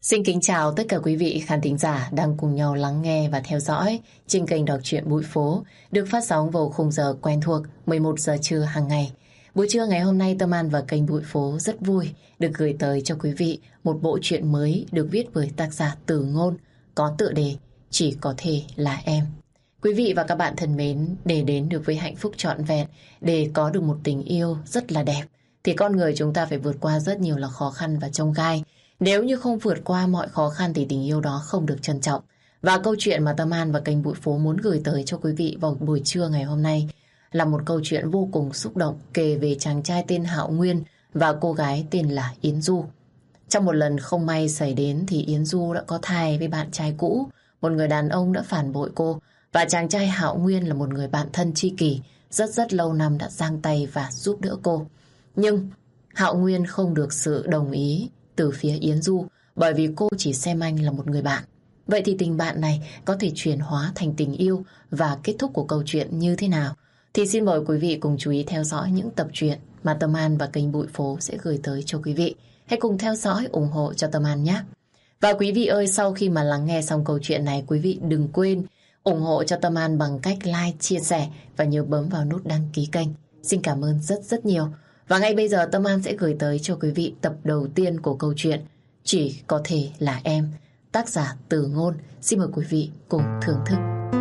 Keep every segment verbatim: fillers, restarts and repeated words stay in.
Xin kính chào tất cả quý vị khán thính giả đang cùng nhau lắng nghe và theo dõi trên kênh đọc truyện Bụi Phố được phát sóng vào khung giờ quen thuộc mười một giờ trưa hàng ngày. Buổi trưa ngày hôm nay Tâm An và kênh Bụi Phố rất vui được gửi tới cho quý vị một bộ truyện mới được viết bởi tác giả Từ Ngôn có tựa đề Chỉ Có Thể Là Em. Quý vị và các bạn thân mến, để đến được với hạnh phúc trọn vẹn, để có được một tình yêu rất là đẹp thì con người chúng ta phải vượt qua rất nhiều là khó khăn và chông gai. Nếu như không vượt qua mọi khó khăn thì tình yêu đó không được trân trọng. Và câu chuyện mà Tâm An và kênh Bụi Phố muốn gửi tới cho quý vị vào buổi trưa ngày hôm nay là một câu chuyện vô cùng xúc động kể về chàng trai tên Hạo Nguyên và cô gái tên là Yến Du. Trong một lần không may xảy đến thì Yến Du đã có thai với bạn trai cũ, một người đàn ông đã phản bội cô, và chàng trai Hạo Nguyên là một người bạn thân tri kỷ, rất rất lâu năm đã giang tay và giúp đỡ cô. Nhưng Hạo Nguyên không được sự đồng ý từ phía Yến Du bởi vì cô chỉ xem anh là một người bạn. Vậy thì tình bạn này có thể chuyển hóa thành tình yêu và kết thúc của câu chuyện như thế nào? Thì xin mời quý vị cùng chú ý theo dõi những tập truyện mà Tâm An và kênh Bụi Phố sẽ gửi tới cho quý vị. Hãy cùng theo dõi, ủng hộ cho Tâm An nhé. Và quý vị ơi, sau khi mà lắng nghe xong câu chuyện này, quý vị đừng quên ủng hộ cho Tâm An bằng cách like, chia sẻ và nhớ bấm vào nút đăng ký kênh. Xin cảm ơn rất rất nhiều. Và ngay bây giờ Tâm An sẽ gửi tới cho quý vị tập đầu tiên của câu chuyện Chỉ Có Thể Là Em, tác giả Từ Ngôn. Xin mời quý vị cùng thưởng thức.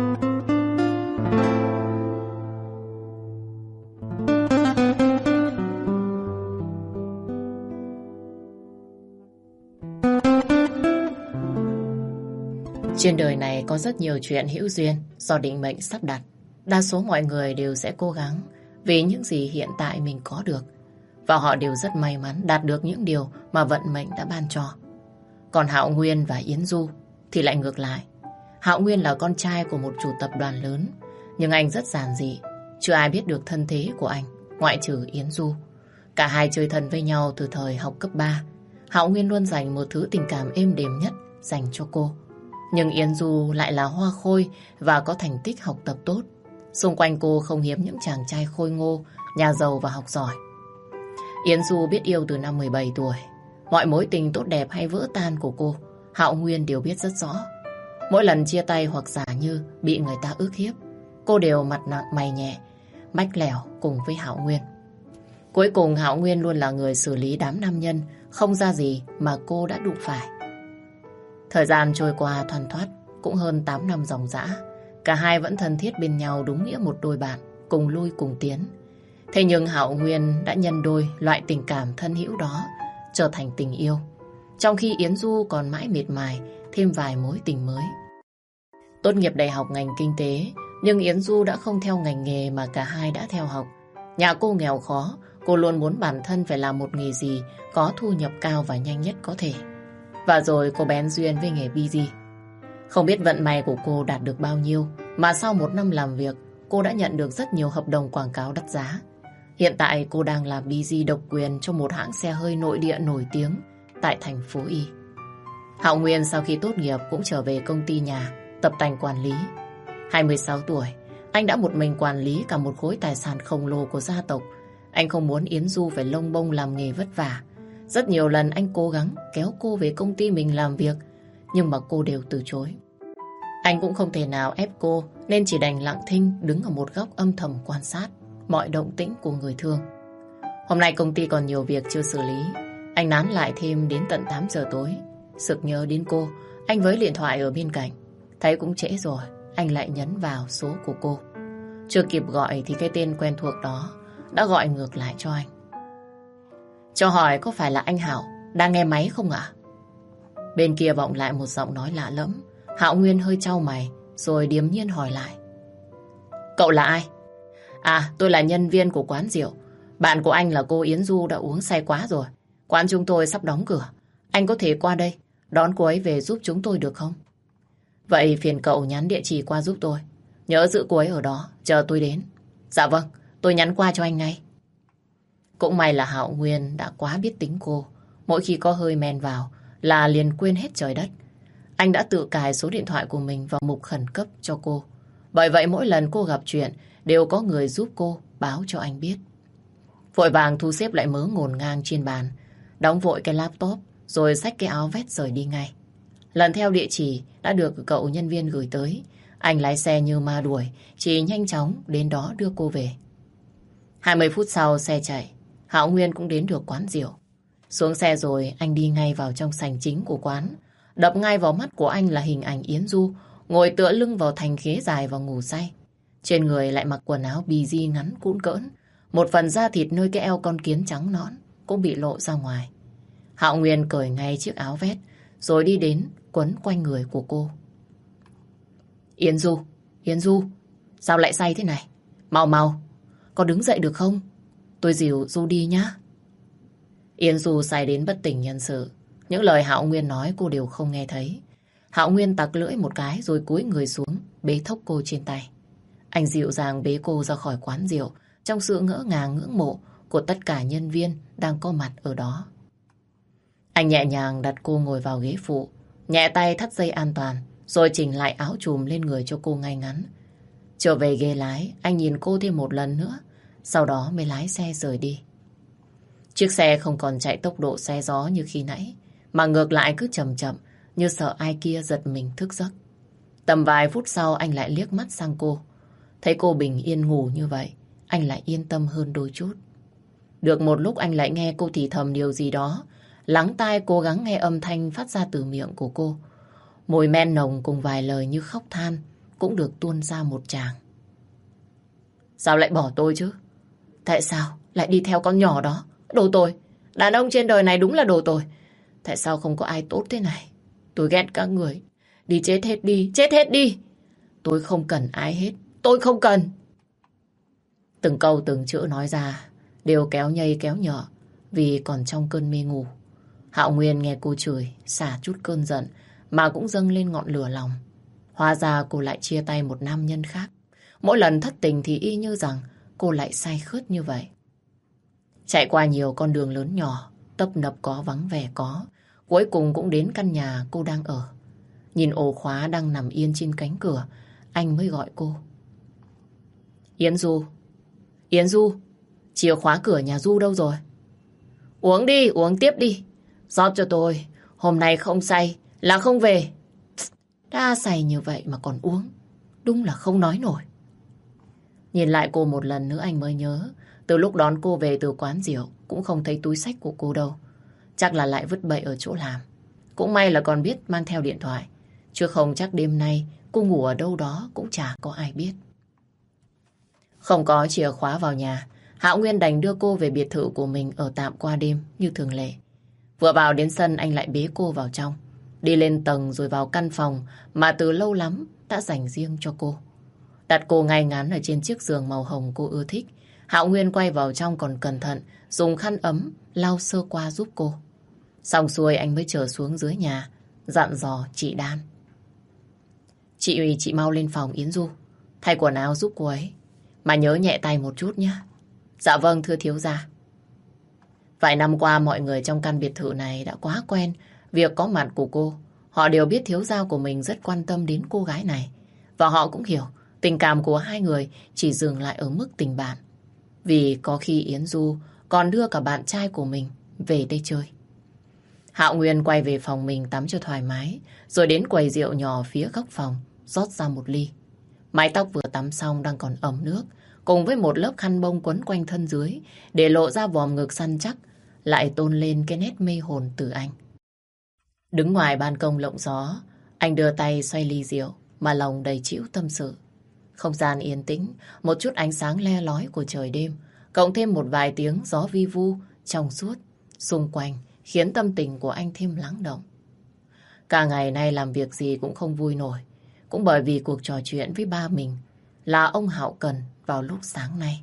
Trên đời này có rất nhiều chuyện hữu duyên do định mệnh sắp đặt. Đa số mọi người đều sẽ cố gắng vì những gì hiện tại mình có được. Và họ đều rất may mắn đạt được những điều mà vận mệnh đã ban cho. Còn Hạo Nguyên và Yến Du thì lại ngược lại. Hạo Nguyên là con trai của một chủ tập đoàn lớn, nhưng anh rất giản dị, chưa ai biết được thân thế của anh, ngoại trừ Yến Du. Cả hai chơi thân với nhau từ thời học cấp ba. Hạo Nguyên luôn dành một thứ tình cảm êm đềm nhất dành cho cô. Nhưng Yến Du lại là hoa khôi và có thành tích học tập tốt. Xung quanh cô không hiếm những chàng trai khôi ngô, nhà giàu và học giỏi. Yến Du biết yêu từ năm mười bảy tuổi. Mọi mối tình tốt đẹp hay vỡ tan của cô, Hạo Nguyên đều biết rất rõ. Mỗi lần chia tay hoặc giả như bị người ta ức hiếp, cô đều mặt nặng mày nhẹ, mách lẻo cùng với Hạo Nguyên. Cuối cùng Hạo Nguyên luôn là người xử lý đám nam nhân không ra gì mà cô đã đụng phải. Thời gian trôi qua thoăn thoắt cũng hơn tám năm ròng rã. Cả hai vẫn thân thiết bên nhau đúng nghĩa một đôi bạn, cùng lui cùng tiến. Thế nhưng Hạo Nguyên đã nhân đôi loại tình cảm thân hữu đó trở thành tình yêu, trong khi Yến Du còn mãi miệt mài thêm vài mối tình mới. Tốt nghiệp đại học ngành kinh tế, nhưng Yến Du đã không theo ngành nghề mà cả hai đã theo học. Nhà cô nghèo khó, cô luôn muốn bản thân phải làm một nghề gì có thu nhập cao và nhanh nhất có thể. Và rồi cô bén duyên với nghề busy. Không biết vận may của cô đạt được bao nhiêu, mà sau một năm làm việc, cô đã nhận được rất nhiều hợp đồng quảng cáo đắt giá. Hiện tại cô đang làm busy độc quyền cho một hãng xe hơi nội địa nổi tiếng tại thành phố Y. Hạo Nguyên sau khi tốt nghiệp cũng trở về công ty nhà, tập tành quản lý. hai mươi sáu tuổi, anh đã một mình quản lý cả một khối tài sản khổng lồ của gia tộc. Anh không muốn Yến Du phải lông bông làm nghề vất vả. Rất nhiều lần anh cố gắng kéo cô về công ty mình làm việc, nhưng mà cô đều từ chối. Anh cũng không thể nào ép cô, nên chỉ đành lặng thinh đứng ở một góc âm thầm quan sát mọi động tĩnh của người thương. Hôm nay công ty còn nhiều việc chưa xử lý, anh nán lại thêm đến tận tám giờ tối. Sực nhớ đến cô, anh với điện thoại ở bên cạnh. Thấy cũng trễ rồi, anh lại nhấn vào số của cô. Chưa kịp gọi thì cái tên quen thuộc đó đã gọi ngược lại cho anh. Cho hỏi có phải là anh Hảo đang nghe máy không ạ? Bên kia vọng lại một giọng nói lạ lẫm. Hạo Nguyên hơi chau mày rồi điềm nhiên hỏi lại. Cậu là ai? À, tôi là nhân viên của quán rượu. Bạn của anh là cô Yến Du đã uống say quá rồi. Quán chúng tôi sắp đóng cửa. Anh có thể qua đây đón cô ấy về giúp chúng tôi được không? Vậy phiền cậu nhắn địa chỉ qua giúp tôi. Nhớ giữ cô ấy ở đó, chờ tôi đến. Dạ vâng, tôi nhắn qua cho anh ngay. Cũng may là Hạo Nguyên đã quá biết tính cô. Mỗi khi có hơi men vào là liền quên hết trời đất. Anh đã tự cài số điện thoại của mình vào mục khẩn cấp cho cô. Bởi vậy mỗi lần cô gặp chuyện đều có người giúp cô báo cho anh biết. Vội vàng thu xếp lại mớ ngổn ngang trên bàn, đóng vội cái laptop rồi xách cái áo vest rời đi ngay. Lần theo địa chỉ đã được cậu nhân viên gửi tới, anh lái xe như ma đuổi, chỉ nhanh chóng đến đó đưa cô về. hai mươi phút sau xe chạy, Hạo Nguyên cũng đến được quán rượu. Xuống xe rồi anh đi ngay vào trong sảnh chính của quán. Đập ngay vào mắt của anh là hình ảnh Yến Du ngồi tựa lưng vào thành ghế dài và ngủ say. Trên người lại mặc quần áo bì ngắn cũn cỡn. Một phần da thịt nơi cái eo con kiến trắng nõn cũng bị lộ ra ngoài. Hạo Nguyên cởi ngay chiếc áo vest rồi đi đến quấn quanh người của cô. Yến Du, Yến Du, sao lại say thế này? Mau mau, có đứng dậy được không? Tôi dìu Du đi nhá. Yến Du say đến bất tỉnh nhân sự. Những lời Hạo Nguyên nói cô đều không nghe thấy. Hạo Nguyên tặc lưỡi một cái rồi cúi người xuống, bế thốc cô trên tay. Anh dịu dàng bế cô ra khỏi quán rượu trong sự ngỡ ngàng ngưỡng mộ của tất cả nhân viên đang có mặt ở đó. Anh nhẹ nhàng đặt cô ngồi vào ghế phụ, nhẹ tay thắt dây an toàn, rồi chỉnh lại áo chùm lên người cho cô ngay ngắn. Trở về ghế lái, anh nhìn cô thêm một lần nữa, sau đó mới lái xe rời đi. Chiếc xe không còn chạy tốc độ xe gió như khi nãy, mà ngược lại cứ chậm chậm, như sợ ai kia giật mình thức giấc. Tầm vài phút sau anh lại liếc mắt sang cô. Thấy cô bình yên ngủ như vậy, anh lại yên tâm hơn đôi chút. Được một lúc anh lại nghe cô thì thầm điều gì đó, lắng tai cố gắng nghe âm thanh phát ra từ miệng của cô. Mùi men nồng cùng vài lời như khóc than cũng được tuôn ra một tràng. Sao lại bỏ tôi chứ? Tại sao lại đi theo con nhỏ đó? Đồ tồi. Đàn ông trên đời này đúng là đồ tồi. Tại sao không có ai tốt thế này? Tôi ghét các người. Đi chết hết đi, chết hết đi. Tôi không cần ai hết. Tôi không cần. Từng câu từng chữ nói ra đều kéo nhây kéo nhở vì còn trong cơn mê ngủ. Hạo Nguyên nghe cô chửi, xả chút cơn giận mà cũng dâng lên ngọn lửa lòng. Hóa ra cô lại chia tay một nam nhân khác. Mỗi lần thất tình thì y như rằng cô lại say khướt như vậy. Chạy qua nhiều con đường lớn nhỏ, tấp nập có vắng vẻ có, cuối cùng cũng đến căn nhà cô đang ở. Nhìn ổ khóa đang nằm yên trên cánh cửa, anh mới gọi cô. Yến Du, Yến Du, chìa khóa cửa nhà Du đâu rồi? Uống đi, uống tiếp đi. Rót cho tôi, hôm nay không say là không về. Đã say như vậy mà còn uống, đúng là không nói nổi. Nhìn lại cô một lần nữa anh mới nhớ, từ lúc đón cô về từ quán rượu cũng không thấy túi xách của cô đâu. Chắc là lại vứt bậy ở chỗ làm. Cũng may là còn biết mang theo điện thoại, chứ không chắc đêm nay cô ngủ ở đâu đó cũng chả có ai biết. Không có chìa khóa vào nhà, Hạo Nguyên đành đưa cô về biệt thự của mình ở tạm qua đêm như thường lệ. Vừa vào đến sân anh lại bế cô vào trong, đi lên tầng rồi vào căn phòng mà từ lâu lắm đã dành riêng cho cô. Đặt cô ngay ngắn ở trên chiếc giường màu hồng cô ưa thích. Hạo Nguyên quay vào trong còn cẩn thận dùng khăn ấm lau sơ qua giúp cô. Xong xuôi anh mới trở xuống dưới nhà, dặn dò chị Đan. Chị Uy, chị mau lên phòng Yến Du, thay quần áo giúp cô ấy. Mà nhớ nhẹ tay một chút nhé. Dạ vâng thưa thiếu gia. Vài năm qua mọi người trong căn biệt thự này đã quá quen việc có mặt của cô. Họ đều biết thiếu gia của mình rất quan tâm đến cô gái này. Và họ cũng hiểu tình cảm của hai người chỉ dừng lại ở mức tình bạn. Vì có khi Yến Du còn đưa cả bạn trai của mình về đây chơi. Hạo Nguyên quay về phòng mình tắm cho thoải mái, rồi đến quầy rượu nhỏ phía góc phòng, rót ra một ly. Mái tóc vừa tắm xong đang còn ẩm nước, cùng với một lớp khăn bông quấn quanh thân dưới, để lộ ra vòm ngực săn chắc, lại tôn lên cái nét mê hồn từ anh. Đứng ngoài ban công lộng gió, anh đưa tay xoay ly rượu, mà lòng đầy trĩu tâm sự. Không gian yên tĩnh, một chút ánh sáng le lói của trời đêm, cộng thêm một vài tiếng gió vi vu, trong suốt, xung quanh, khiến tâm tình của anh thêm lắng động. Cả ngày nay làm việc gì cũng không vui nổi, cũng bởi vì cuộc trò chuyện với ba mình là ông Hạo Cần vào lúc sáng nay.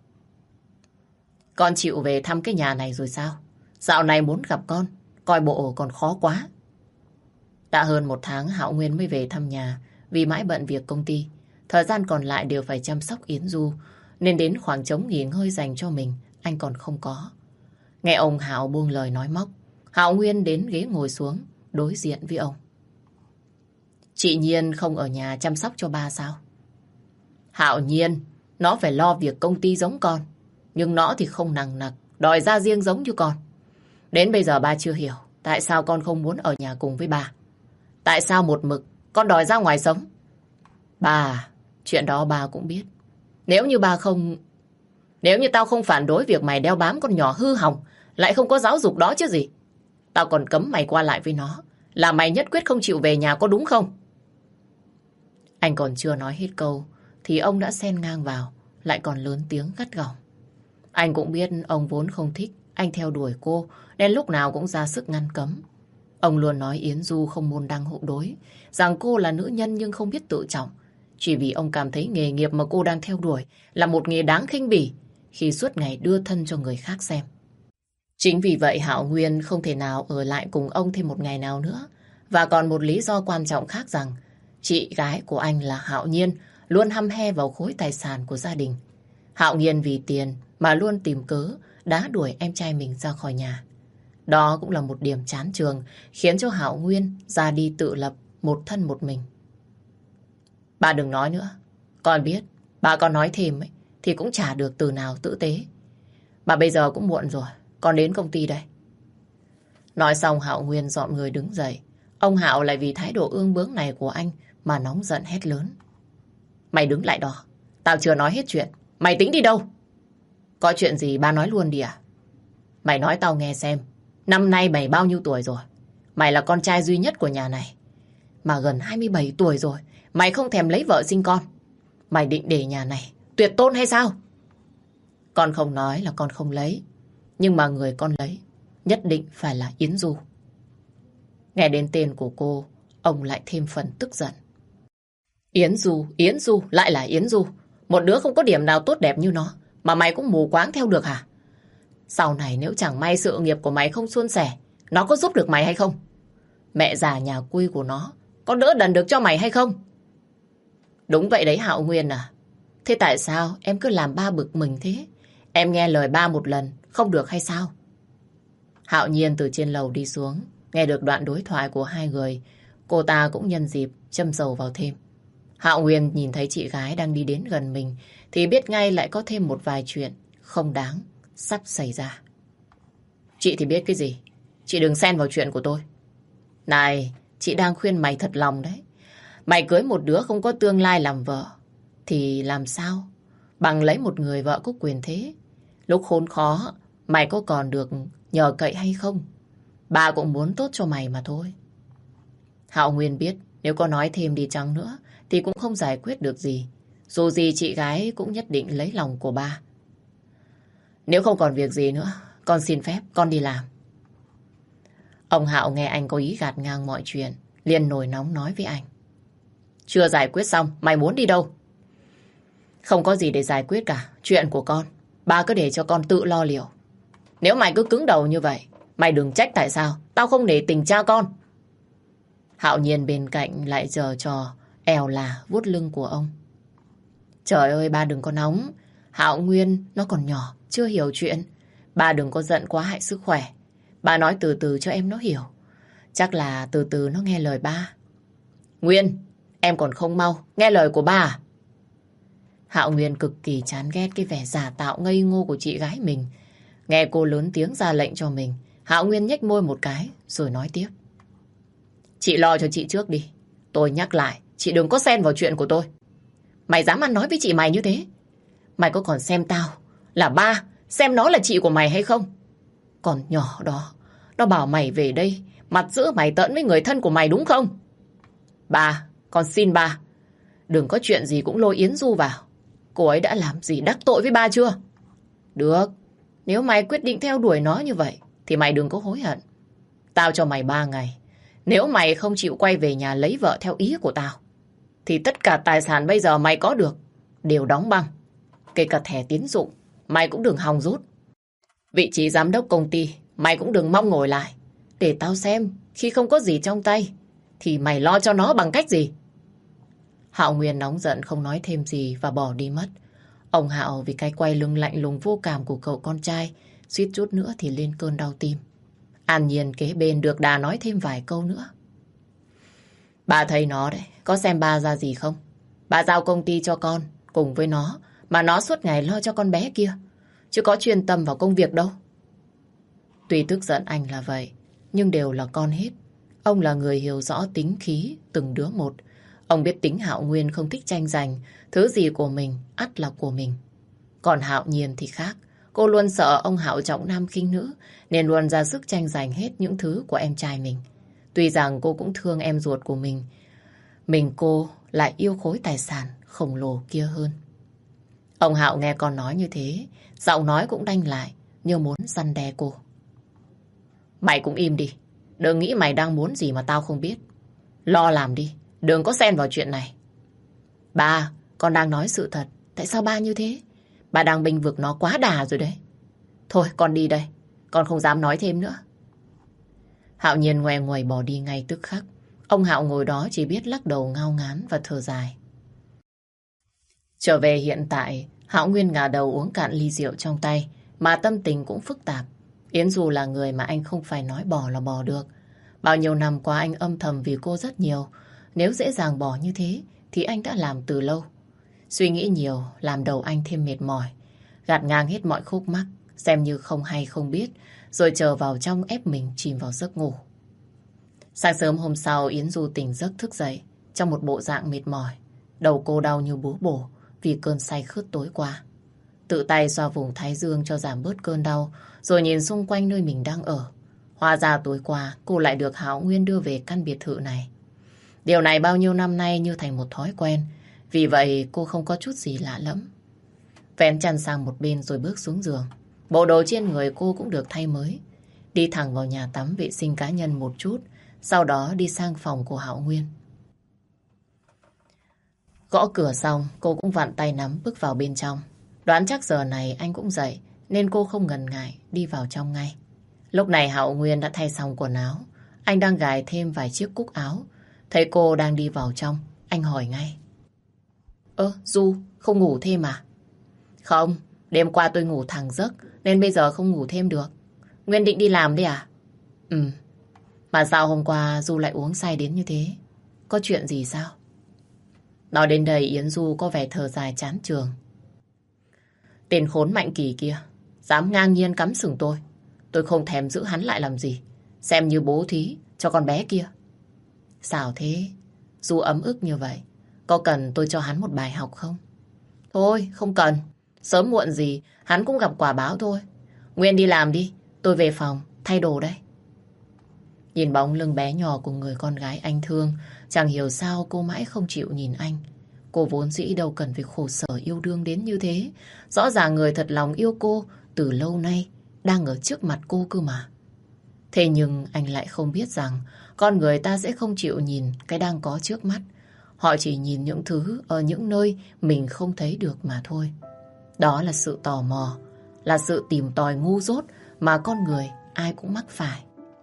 Con chịu về thăm cái nhà này rồi sao? Dạo này muốn gặp con, coi bộ còn khó quá. Đã hơn một tháng Hạo Nguyên mới về thăm nhà vì mãi bận việc công ty. Thời gian còn lại đều phải chăm sóc Yến Du, nên đến khoảng trống nghỉ ngơi dành cho mình anh còn không có. Nghe ông Hạo buông lời nói móc, Hạo Nguyên đến ghế ngồi xuống đối diện với ông. Chị Nhiên không ở nhà chăm sóc cho ba sao? Hạo Nhiên, nó phải lo việc công ty giống con, nhưng nó thì không nằng nặc đòi ra riêng giống như con. Đến bây giờ ba chưa hiểu Tại sao con không muốn ở nhà cùng với bà? Tại sao một mực con đòi ra ngoài sống? Bà, chuyện đó bà cũng biết. Nếu như bà không... Nếu như tao không phản đối việc mày đeo bám con nhỏ hư hỏng, lại không có giáo dục đó chứ gì. Tao còn cấm mày qua lại với nó, là mày nhất quyết không chịu về nhà, có đúng không? Anh còn chưa nói hết câu thì ông đã xen ngang vào, lại còn lớn tiếng gắt gỏng. Anh cũng biết ông vốn không thích anh theo đuổi cô, nên lúc nào cũng ra sức ngăn cấm. Ông luôn nói Yến Du không môn đăng hộ đối, rằng cô là nữ nhân nhưng không biết tự trọng. Chỉ vì ông cảm thấy nghề nghiệp mà cô đang theo đuổi là một nghề đáng khinh bỉ khi suốt ngày đưa thân cho người khác xem. Chính vì vậy Hạo Nguyên không thể nào ở lại cùng ông thêm một ngày nào nữa. Và còn một lý do quan trọng khác rằng chị gái của anh là Hạo Nhiên luôn hăm he vào khối tài sản của gia đình. Hạo Nhiên vì tiền mà luôn tìm cớ đá đuổi em trai mình ra khỏi nhà. Đó cũng là một điểm chán chường khiến cho Hạo Nguyên ra đi tự lập một thân một mình. Bà đừng nói nữa. Con biết bà còn nói thêm ấy, thì cũng chả được từ nào tử tế. Bà bây giờ cũng muộn rồi, con đến công ty đây. Nói xong Hạo Nguyên dọn người đứng dậy. Ông Hạo lại vì thái độ ương bướng này của anh mà nóng giận hét lớn. Mày đứng lại đó. Tao chưa nói hết chuyện. Mày tính đi đâu? Có chuyện gì ba nói luôn đi à? Mày nói tao nghe xem. Năm nay mày bao nhiêu tuổi rồi? Mày là con trai duy nhất của nhà này. Mà gần hai mươi bảy tuổi rồi, mày không thèm lấy vợ sinh con. Mày định để nhà này tuyệt tôn hay sao? Con không nói là con không lấy. Nhưng mà người con lấy nhất định phải là Yến Du. Nghe đến tên của cô, ông lại thêm phần tức giận. Yến Du, Yến Du, lại là Yến Du. Một đứa không có điểm nào tốt đẹp như nó mà mày cũng mù quáng theo được hả? Sau này nếu chẳng may sự nghiệp của mày không suôn sẻ, nó có giúp được mày hay không? Mẹ già nhà quê của nó có đỡ đần được cho mày hay không? Đúng vậy đấy Hạo Nguyên à. Thế tại sao em cứ làm ba bực mình thế? Em nghe lời ba một lần không được hay sao? Hạo Nhiên từ trên lầu đi xuống, nghe được đoạn đối thoại của hai người, cô ta cũng nhân dịp châm dầu vào thêm. Hạo Nguyên nhìn thấy chị gái đang đi đến gần mình thì biết ngay lại có thêm một vài chuyện không đáng sắp xảy ra. Chị thì biết cái gì? Chị đừng xen vào chuyện của tôi. Này, chị đang khuyên mày thật lòng đấy. Mày cưới một đứa không có tương lai làm vợ thì làm sao bằng lấy một người vợ có quyền thế. Lúc khốn khó mày có còn được nhờ cậy hay không? Bà cũng muốn tốt cho mày mà thôi. Hạo Nguyên biết nếu có nói thêm đi chăng nữa thì cũng không giải quyết được gì. Dù gì chị gái cũng nhất định lấy lòng của ba. Nếu không còn việc gì nữa, con xin phép con đi làm. Ông Hạo nghe anh có ý gạt ngang mọi chuyện, liền nổi nóng nói với anh. Chưa giải quyết xong, mày muốn đi đâu? Không có gì để giải quyết cả, chuyện của con. Ba cứ để cho con tự lo liệu. Nếu mày cứ cứng đầu như vậy, mày đừng trách tại sao tao không để tình cha con. Hạo Nhiên bên cạnh lại giở trò èo là vuốt lưng của ông. Trời ơi ba đừng có nóng. Hạo Nguyên nó còn nhỏ, chưa hiểu chuyện. Ba đừng có giận quá hại sức khỏe. Ba nói từ từ cho em nó hiểu. Chắc là từ từ nó nghe lời ba. Nguyên, em còn không mau nghe lời của ba à? Hạo Nguyên cực kỳ chán ghét cái vẻ giả tạo ngây ngô của chị gái mình. Nghe cô lớn tiếng ra lệnh cho mình, Hạo Nguyên nhếch môi một cái rồi nói tiếp. Chị lo cho chị trước đi. Tôi nhắc lại, chị đừng có xen vào chuyện của tôi. Mày dám ăn nói với chị mày như thế? Mày có còn xem tao là ba, xem nó là chị của mày hay không? Còn nhỏ đó, nó bảo mày về đây, mặt giữ mày tợn với người thân của mày đúng không? Ba, con xin ba, đừng có chuyện gì cũng lôi Yến Du vào. Cô ấy đã làm gì đắc tội với ba chưa? Được, nếu mày quyết định theo đuổi nó như vậy, thì mày đừng có hối hận. Tao cho mày ba ngày. Nếu mày không chịu quay về nhà lấy vợ theo ý của tao, thì tất cả tài sản bây giờ mày có được đều đóng băng. Kể cả thẻ tín dụng, mày cũng đừng hòng rút. Vị trí giám đốc công ty, mày cũng đừng mong ngồi lại. Để tao xem, khi không có gì trong tay, thì mày lo cho nó bằng cách gì? Hạo Nguyên nóng giận không nói thêm gì và bỏ đi mất. Ông Hạo vì cái quay lưng lạnh lùng vô cảm của cậu con trai, suýt chút nữa thì lên cơn đau tim. An Nhiên kế bên được đà nói thêm vài câu nữa. Bà thấy nó đấy, có xem ba ra gì không? Bà giao công ty cho con, cùng với nó, mà nó suốt ngày lo cho con bé kia, chứ có chuyên tâm vào công việc đâu. Tuy tức giận anh là vậy, nhưng đều là con hết. Ông là người hiểu rõ tính khí từng đứa một. Ông biết tính Hạo Nguyên không thích tranh giành, thứ gì của mình ắt là của mình. Còn Hạo Nhiên thì khác, cô luôn sợ ông Hạo trọng nam khinh nữ nên luôn ra sức tranh giành hết những thứ của em trai mình. Tuy rằng cô cũng thương em ruột của mình, mình cô lại yêu khối tài sản khổng lồ kia hơn. Ông Hạo nghe con nói như thế, giọng nói cũng đanh lại như muốn răn đe cô. Mày cũng im đi, đừng nghĩ mày đang muốn gì mà tao không biết. Lo làm đi, đừng có xen vào chuyện này. Ba, con đang nói sự thật, tại sao ba như thế? Bà đang bênh vực nó quá đà rồi đấy. Thôi con đi đây, con không dám nói thêm nữa. Hạo Nhiên ngoe nguẩy bỏ đi ngay tức khắc. Ông Hạo ngồi đó chỉ biết lắc đầu ngao ngán và thở dài. Trở về hiện tại, Hạo Nguyên ngả đầu uống cạn ly rượu trong tay, mà tâm tình cũng phức tạp. Yến Du là người mà anh không phải nói bỏ là bỏ được. Bao nhiêu năm qua anh âm thầm vì cô rất nhiều. Nếu dễ dàng bỏ như thế thì anh đã làm từ lâu. Suy nghĩ nhiều làm đầu anh thêm mệt mỏi. Gạt ngang hết mọi khúc mắc, xem như không hay không biết, rồi chờ vào trong ép mình chìm vào giấc ngủ. Sáng sớm hôm sau, Yến Du tỉnh giấc thức dậy trong một bộ dạng mệt mỏi. Đầu cô đau như búa bổ vì cơn say khướt tối qua. Tự tay xoa vùng thái dương cho giảm bớt cơn đau, rồi nhìn xung quanh nơi mình đang ở. Hóa ra tối qua cô lại được Hạo Nguyên đưa về căn biệt thự này. Điều này bao nhiêu năm nay như thành một thói quen, vì vậy cô không có chút gì lạ lẫm. Vén chăn sang một bên rồi bước xuống giường. Bộ đồ trên người cô cũng được thay mới. Đi thẳng vào nhà tắm vệ sinh cá nhân một chút, sau đó đi sang phòng của Hạo Nguyên. Gõ cửa xong, cô cũng vặn tay nắm bước vào bên trong. Đoán chắc giờ này anh cũng dậy, nên cô không ngần ngại đi vào trong ngay. Lúc này Hạo Nguyên đã thay xong quần áo. Anh đang gài thêm vài chiếc cúc áo. Thấy cô đang đi vào trong, anh hỏi ngay. Ơ, Du, không ngủ thêm à? Không, đêm qua tôi ngủ thẳng giấc, nên bây giờ không ngủ thêm được. Nguyên định đi làm đấy à? Ừ, mà sao hôm qua Du lại uống say đến như thế? Có chuyện gì sao? Nói đến đây Yến Du có vẻ thở dài chán chường. Tên khốn Mạnh Kỳ kia dám ngang nhiên cắm sừng tôi. Tôi không thèm giữ hắn lại làm gì, xem như bố thí cho con bé kia. Sao thế? Du ấm ức như vậy, có cần tôi cho hắn một bài học không? Thôi không cần, sớm muộn gì hắn cũng gặp quả báo thôi. Nguyên đi làm đi, tôi về phòng thay đồ đây. Nhìn bóng lưng bé nhỏ của người con gái anh thương, chẳng hiểu sao cô mãi không chịu nhìn anh. Cô vốn dĩ đâu cần phải khổ sở yêu đương đến như thế. Rõ ràng người thật lòng yêu cô từ lâu nay đang ở trước mặt cô cơ mà. Thế nhưng anh lại không biết rằng con người ta sẽ không chịu nhìn cái đang có trước mắt. Họ chỉ nhìn những thứ ở những nơi mình không thấy được mà thôi. Đó là sự tò mò, là sự tìm tòi ngu dốt mà con người ai cũng mắc phải.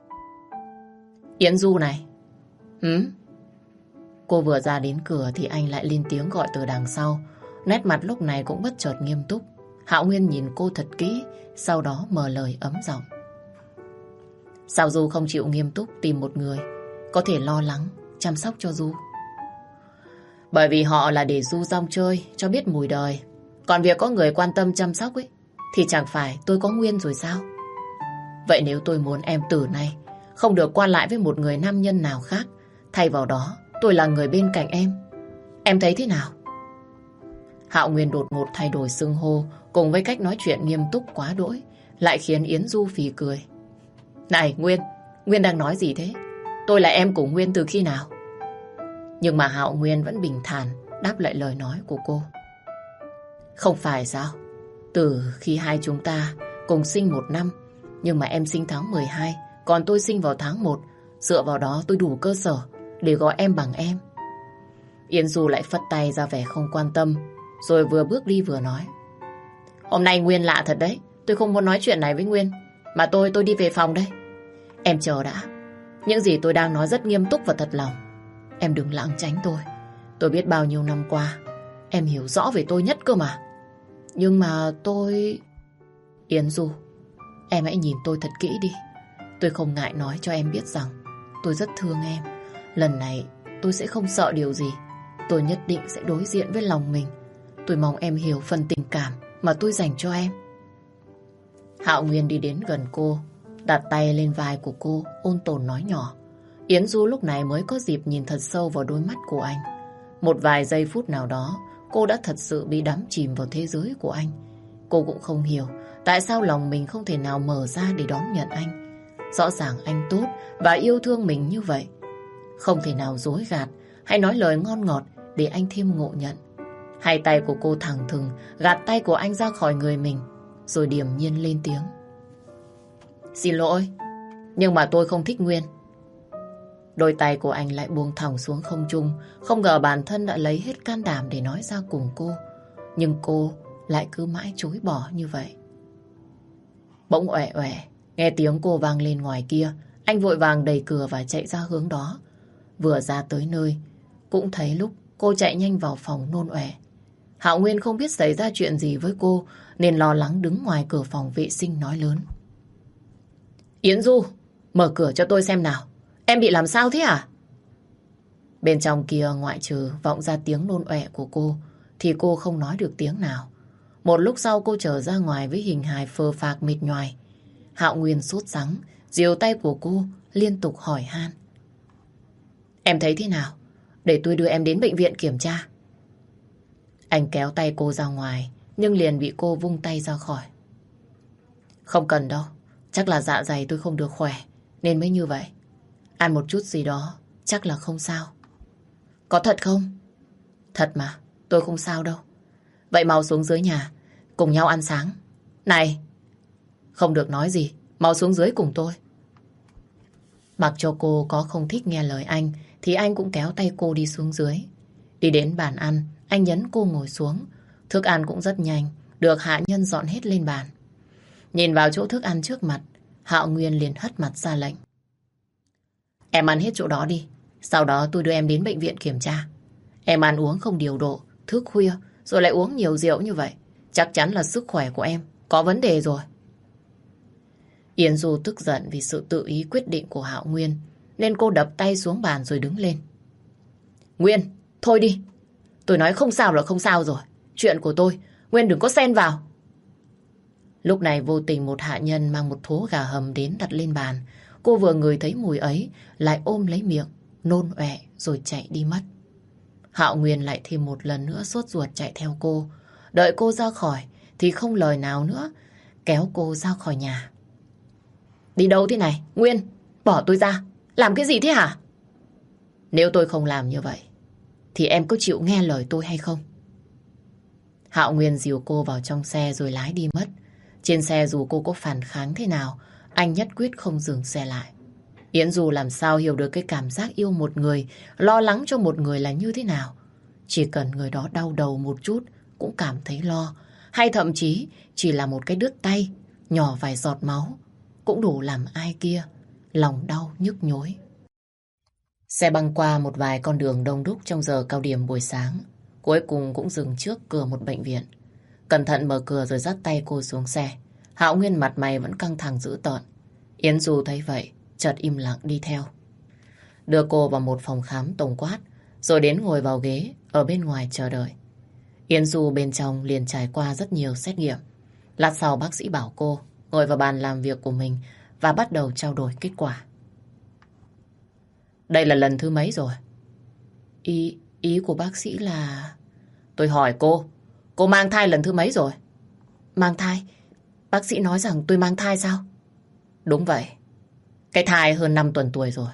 Yến Du này. Hứ? Cô vừa ra đến cửa thì anh lại lên tiếng gọi từ đằng sau. Nét mặt lúc này cũng bất chợt nghiêm túc. Hạo Nguyên nhìn cô thật kỹ, sau đó mở lời ấm giọng. Sao Du không chịu nghiêm túc tìm một người có thể lo lắng, chăm sóc cho Du? Bởi vì họ là để Du rong chơi, cho biết mùi đời. Còn việc có người quan tâm chăm sóc ấy, thì chẳng phải tôi có Nguyên rồi sao? Vậy nếu tôi muốn em từ nay không được qua lại với một người nam nhân nào khác, thay vào đó tôi là người bên cạnh em, em thấy thế nào? Hạo Nguyên đột ngột thay đổi xưng hô cùng với cách nói chuyện nghiêm túc quá đỗi, lại khiến Yến Du phì cười. Này Nguyên, Nguyên đang nói gì thế? Tôi là em của Nguyên từ khi nào? Nhưng mà Hạo Nguyên vẫn bình thản đáp lại lời nói của cô. Không phải sao? Từ khi hai chúng ta cùng sinh một năm, nhưng mà em sinh tháng mười hai, còn tôi sinh vào tháng một. Dựa vào đó tôi đủ cơ sở để gọi em bằng em. Yến Du lại phất tay ra vẻ không quan tâm, rồi vừa bước đi vừa nói. Hôm nay Nguyên lạ thật đấy. Tôi không muốn nói chuyện này với Nguyên, mà tôi tôi đi về phòng đây. Em chờ đã. Những gì tôi đang nói rất nghiêm túc và thật lòng. Em đừng lảng tránh tôi. Tôi biết bao nhiêu năm qua em hiểu rõ về tôi nhất cơ mà. Nhưng mà tôi... Yến Du, em hãy nhìn tôi thật kỹ đi. Tôi không ngại nói cho em biết rằng tôi rất thương em. Lần này tôi sẽ không sợ điều gì. Tôi nhất định sẽ đối diện với lòng mình. Tôi mong em hiểu phần tình cảm mà tôi dành cho em. Hạo Nguyên đi đến gần cô, đặt tay lên vai của cô, ôn tồn nói nhỏ. Yến Du lúc này mới có dịp nhìn thật sâu vào đôi mắt của anh. Một vài giây phút nào đó, cô đã thật sự bị đắm chìm vào thế giới của anh. Cô cũng không hiểu tại sao lòng mình không thể nào mở ra để đón nhận anh. Rõ ràng anh tốt và yêu thương mình như vậy. Không thể nào dối gạt hay nói lời ngon ngọt để anh thêm ngộ nhận. Hai tay của cô thẳng thừng gạt tay của anh ra khỏi người mình, rồi điềm nhiên lên tiếng. Xin lỗi, nhưng mà tôi không thích Nguyên. Đôi tay của anh lại buông thõng xuống không trung. Không ngờ bản thân đã lấy hết can đảm để nói ra cùng cô. Nhưng cô lại cứ mãi chối bỏ như vậy. Bỗng oẻ oẻ, nghe tiếng cô vang lên ngoài kia. Anh vội vàng đẩy cửa và chạy ra hướng đó. Vừa ra tới nơi, cũng thấy lúc cô chạy nhanh vào phòng nôn oẻ. Hạo Nguyên không biết xảy ra chuyện gì với cô, nên lo lắng đứng ngoài cửa phòng vệ sinh nói lớn. Yến Du, mở cửa cho tôi xem nào. Em bị làm sao thế à? Bên trong kia ngoại trừ vọng ra tiếng nôn ọe của cô, thì cô không nói được tiếng nào. Một lúc sau cô trở ra ngoài với hình hài phờ phạc mệt nhoài. Hạo Nguyên sốt sắng, dìu tay của cô liên tục hỏi han. Em thấy thế nào? Để tôi đưa em đến bệnh viện kiểm tra. Anh kéo tay cô ra ngoài, nhưng liền bị cô vung tay ra khỏi. Không cần đâu, chắc là dạ dày tôi không được khỏe, nên mới như vậy. Ăn một chút gì đó, chắc là không sao. Có thật không? Thật mà, tôi không sao đâu. Vậy mau xuống dưới nhà, cùng nhau ăn sáng. Này! Không được nói gì, mau xuống dưới cùng tôi. Mặc cho cô có không thích nghe lời anh, thì anh cũng kéo tay cô đi xuống dưới. Đi đến bàn ăn, anh nhấn cô ngồi xuống. Thức ăn cũng rất nhanh, được hạ nhân dọn hết lên bàn. Nhìn vào chỗ thức ăn trước mặt, Hạo Nguyên liền hất mặt ra lệnh. Em ăn hết chỗ đó đi, sau đó tôi đưa em đến bệnh viện kiểm tra. Em ăn uống không điều độ, thức khuya, rồi lại uống nhiều rượu như vậy. Chắc chắn là sức khỏe của em có vấn đề rồi. Yến Du tức giận vì sự tự ý quyết định của Hạo Nguyên, nên cô đập tay xuống bàn rồi đứng lên. Nguyên, thôi đi. Tôi nói không sao là không sao rồi. Chuyện của tôi, Nguyên đừng có xen vào. Lúc này vô tình một hạ nhân mang một thố gà hầm đến đặt lên bàn. Cô vừa ngửi thấy mùi ấy, lại ôm lấy miệng, nôn ọe rồi chạy đi mất. Hạo Nguyên lại thêm một lần nữa sốt ruột chạy theo cô. Đợi cô ra khỏi thì không lời nào nữa, kéo cô ra khỏi nhà. Đi đâu thế này? Nguyên, bỏ tôi ra. Làm cái gì thế hả? Nếu tôi không làm như vậy, thì em có chịu nghe lời tôi hay không? Hạo Nguyên dìu cô vào trong xe rồi lái đi mất. Trên xe dù cô có phản kháng thế nào, anh nhất quyết không dừng xe lại. Yến Du làm sao hiểu được cái cảm giác yêu một người, lo lắng cho một người là như thế nào. Chỉ cần người đó đau đầu một chút cũng cảm thấy lo, hay thậm chí chỉ là một cái đứt tay, nhỏ vài giọt máu, cũng đủ làm ai kia lòng đau nhức nhối. Xe băng qua một vài con đường đông đúc trong giờ cao điểm buổi sáng, cuối cùng cũng dừng trước cửa một bệnh viện. Cẩn thận mở cửa rồi dắt tay cô xuống xe. Hạo Nguyên mặt mày vẫn căng thẳng dữ tợn. Yến Du thấy vậy, chợt im lặng đi theo. Đưa cô vào một phòng khám tổng quát, rồi đến ngồi vào ghế ở bên ngoài chờ đợi. Yến Du bên trong liền trải qua rất nhiều xét nghiệm. Lát sau bác sĩ bảo cô ngồi vào bàn làm việc của mình và bắt đầu trao đổi kết quả. Đây là lần thứ mấy rồi? Ý, ý của bác sĩ là... Tôi hỏi cô, cô mang thai lần thứ mấy rồi? Mang thai? Bác sĩ nói rằng tôi mang thai sao? Đúng vậy. Cái thai hơn năm tuần tuổi rồi.